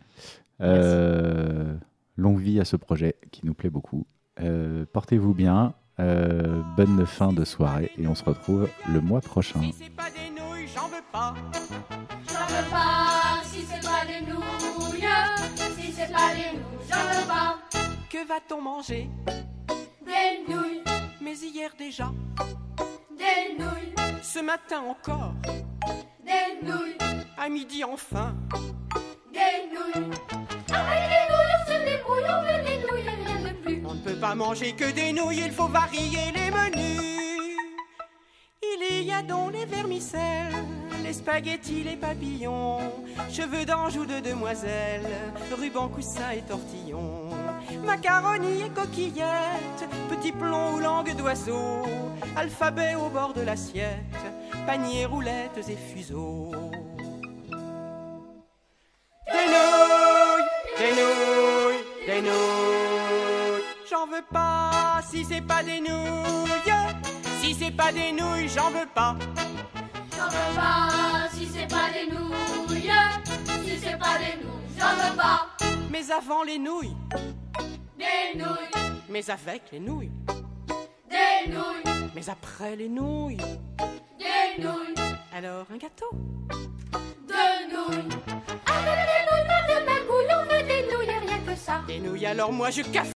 Speaker 2: Longue vie à ce projet qui nous plaît beaucoup. Portez-vous bien. Bonne fin de soirée et on se retrouve le mois prochain.
Speaker 9: Si c'est pas des nouilles, j'en veux pas.
Speaker 5: J'en veux pas. Si c'est pas des nouilles, si c'est pas des nouilles, j'en veux pas.
Speaker 9: Que va-t-on manger?
Speaker 5: Des nouilles,
Speaker 9: Mais hier déjà.
Speaker 5: des nouilles,
Speaker 9: Ce matin encore.
Speaker 5: des nouilles,
Speaker 9: À midi enfin.
Speaker 5: des nouilles. Avec les nouilles, on se débrouille, on veut des nouilles et rien de plus.
Speaker 9: On ne peut pas manger que des nouilles, il faut varier les menus. Il y a donc les vermicelles, les spaghettis, les papillons, cheveux d'ange ou de demoiselle, ruban, coussin et tortillon, macaroni et coquillettes, petits plombs ou langue d'oiseau, alphabet au bord de l'assiette, paniers, roulettes et fuseaux. Des nouilles, des nouilles, des nouilles. J'en veux pas si c'est pas des nouilles. Si c'est pas des nouilles, j'en veux pas.
Speaker 5: J'en veux pas. Si c'est pas des nouilles, si c'est pas des nouilles, j'en veux pas.
Speaker 9: Mais avant les nouilles.
Speaker 5: Des nouilles.
Speaker 9: Mais avec les nouilles.
Speaker 5: Des nouilles.
Speaker 9: Mais après les nouilles.
Speaker 5: Des nouilles.
Speaker 9: Alors un gâteau.
Speaker 5: De nouilles. Avec des nouilles, pas de magouille, on veut des nouilles, rien que ça.
Speaker 9: Des nouilles, alors moi je café.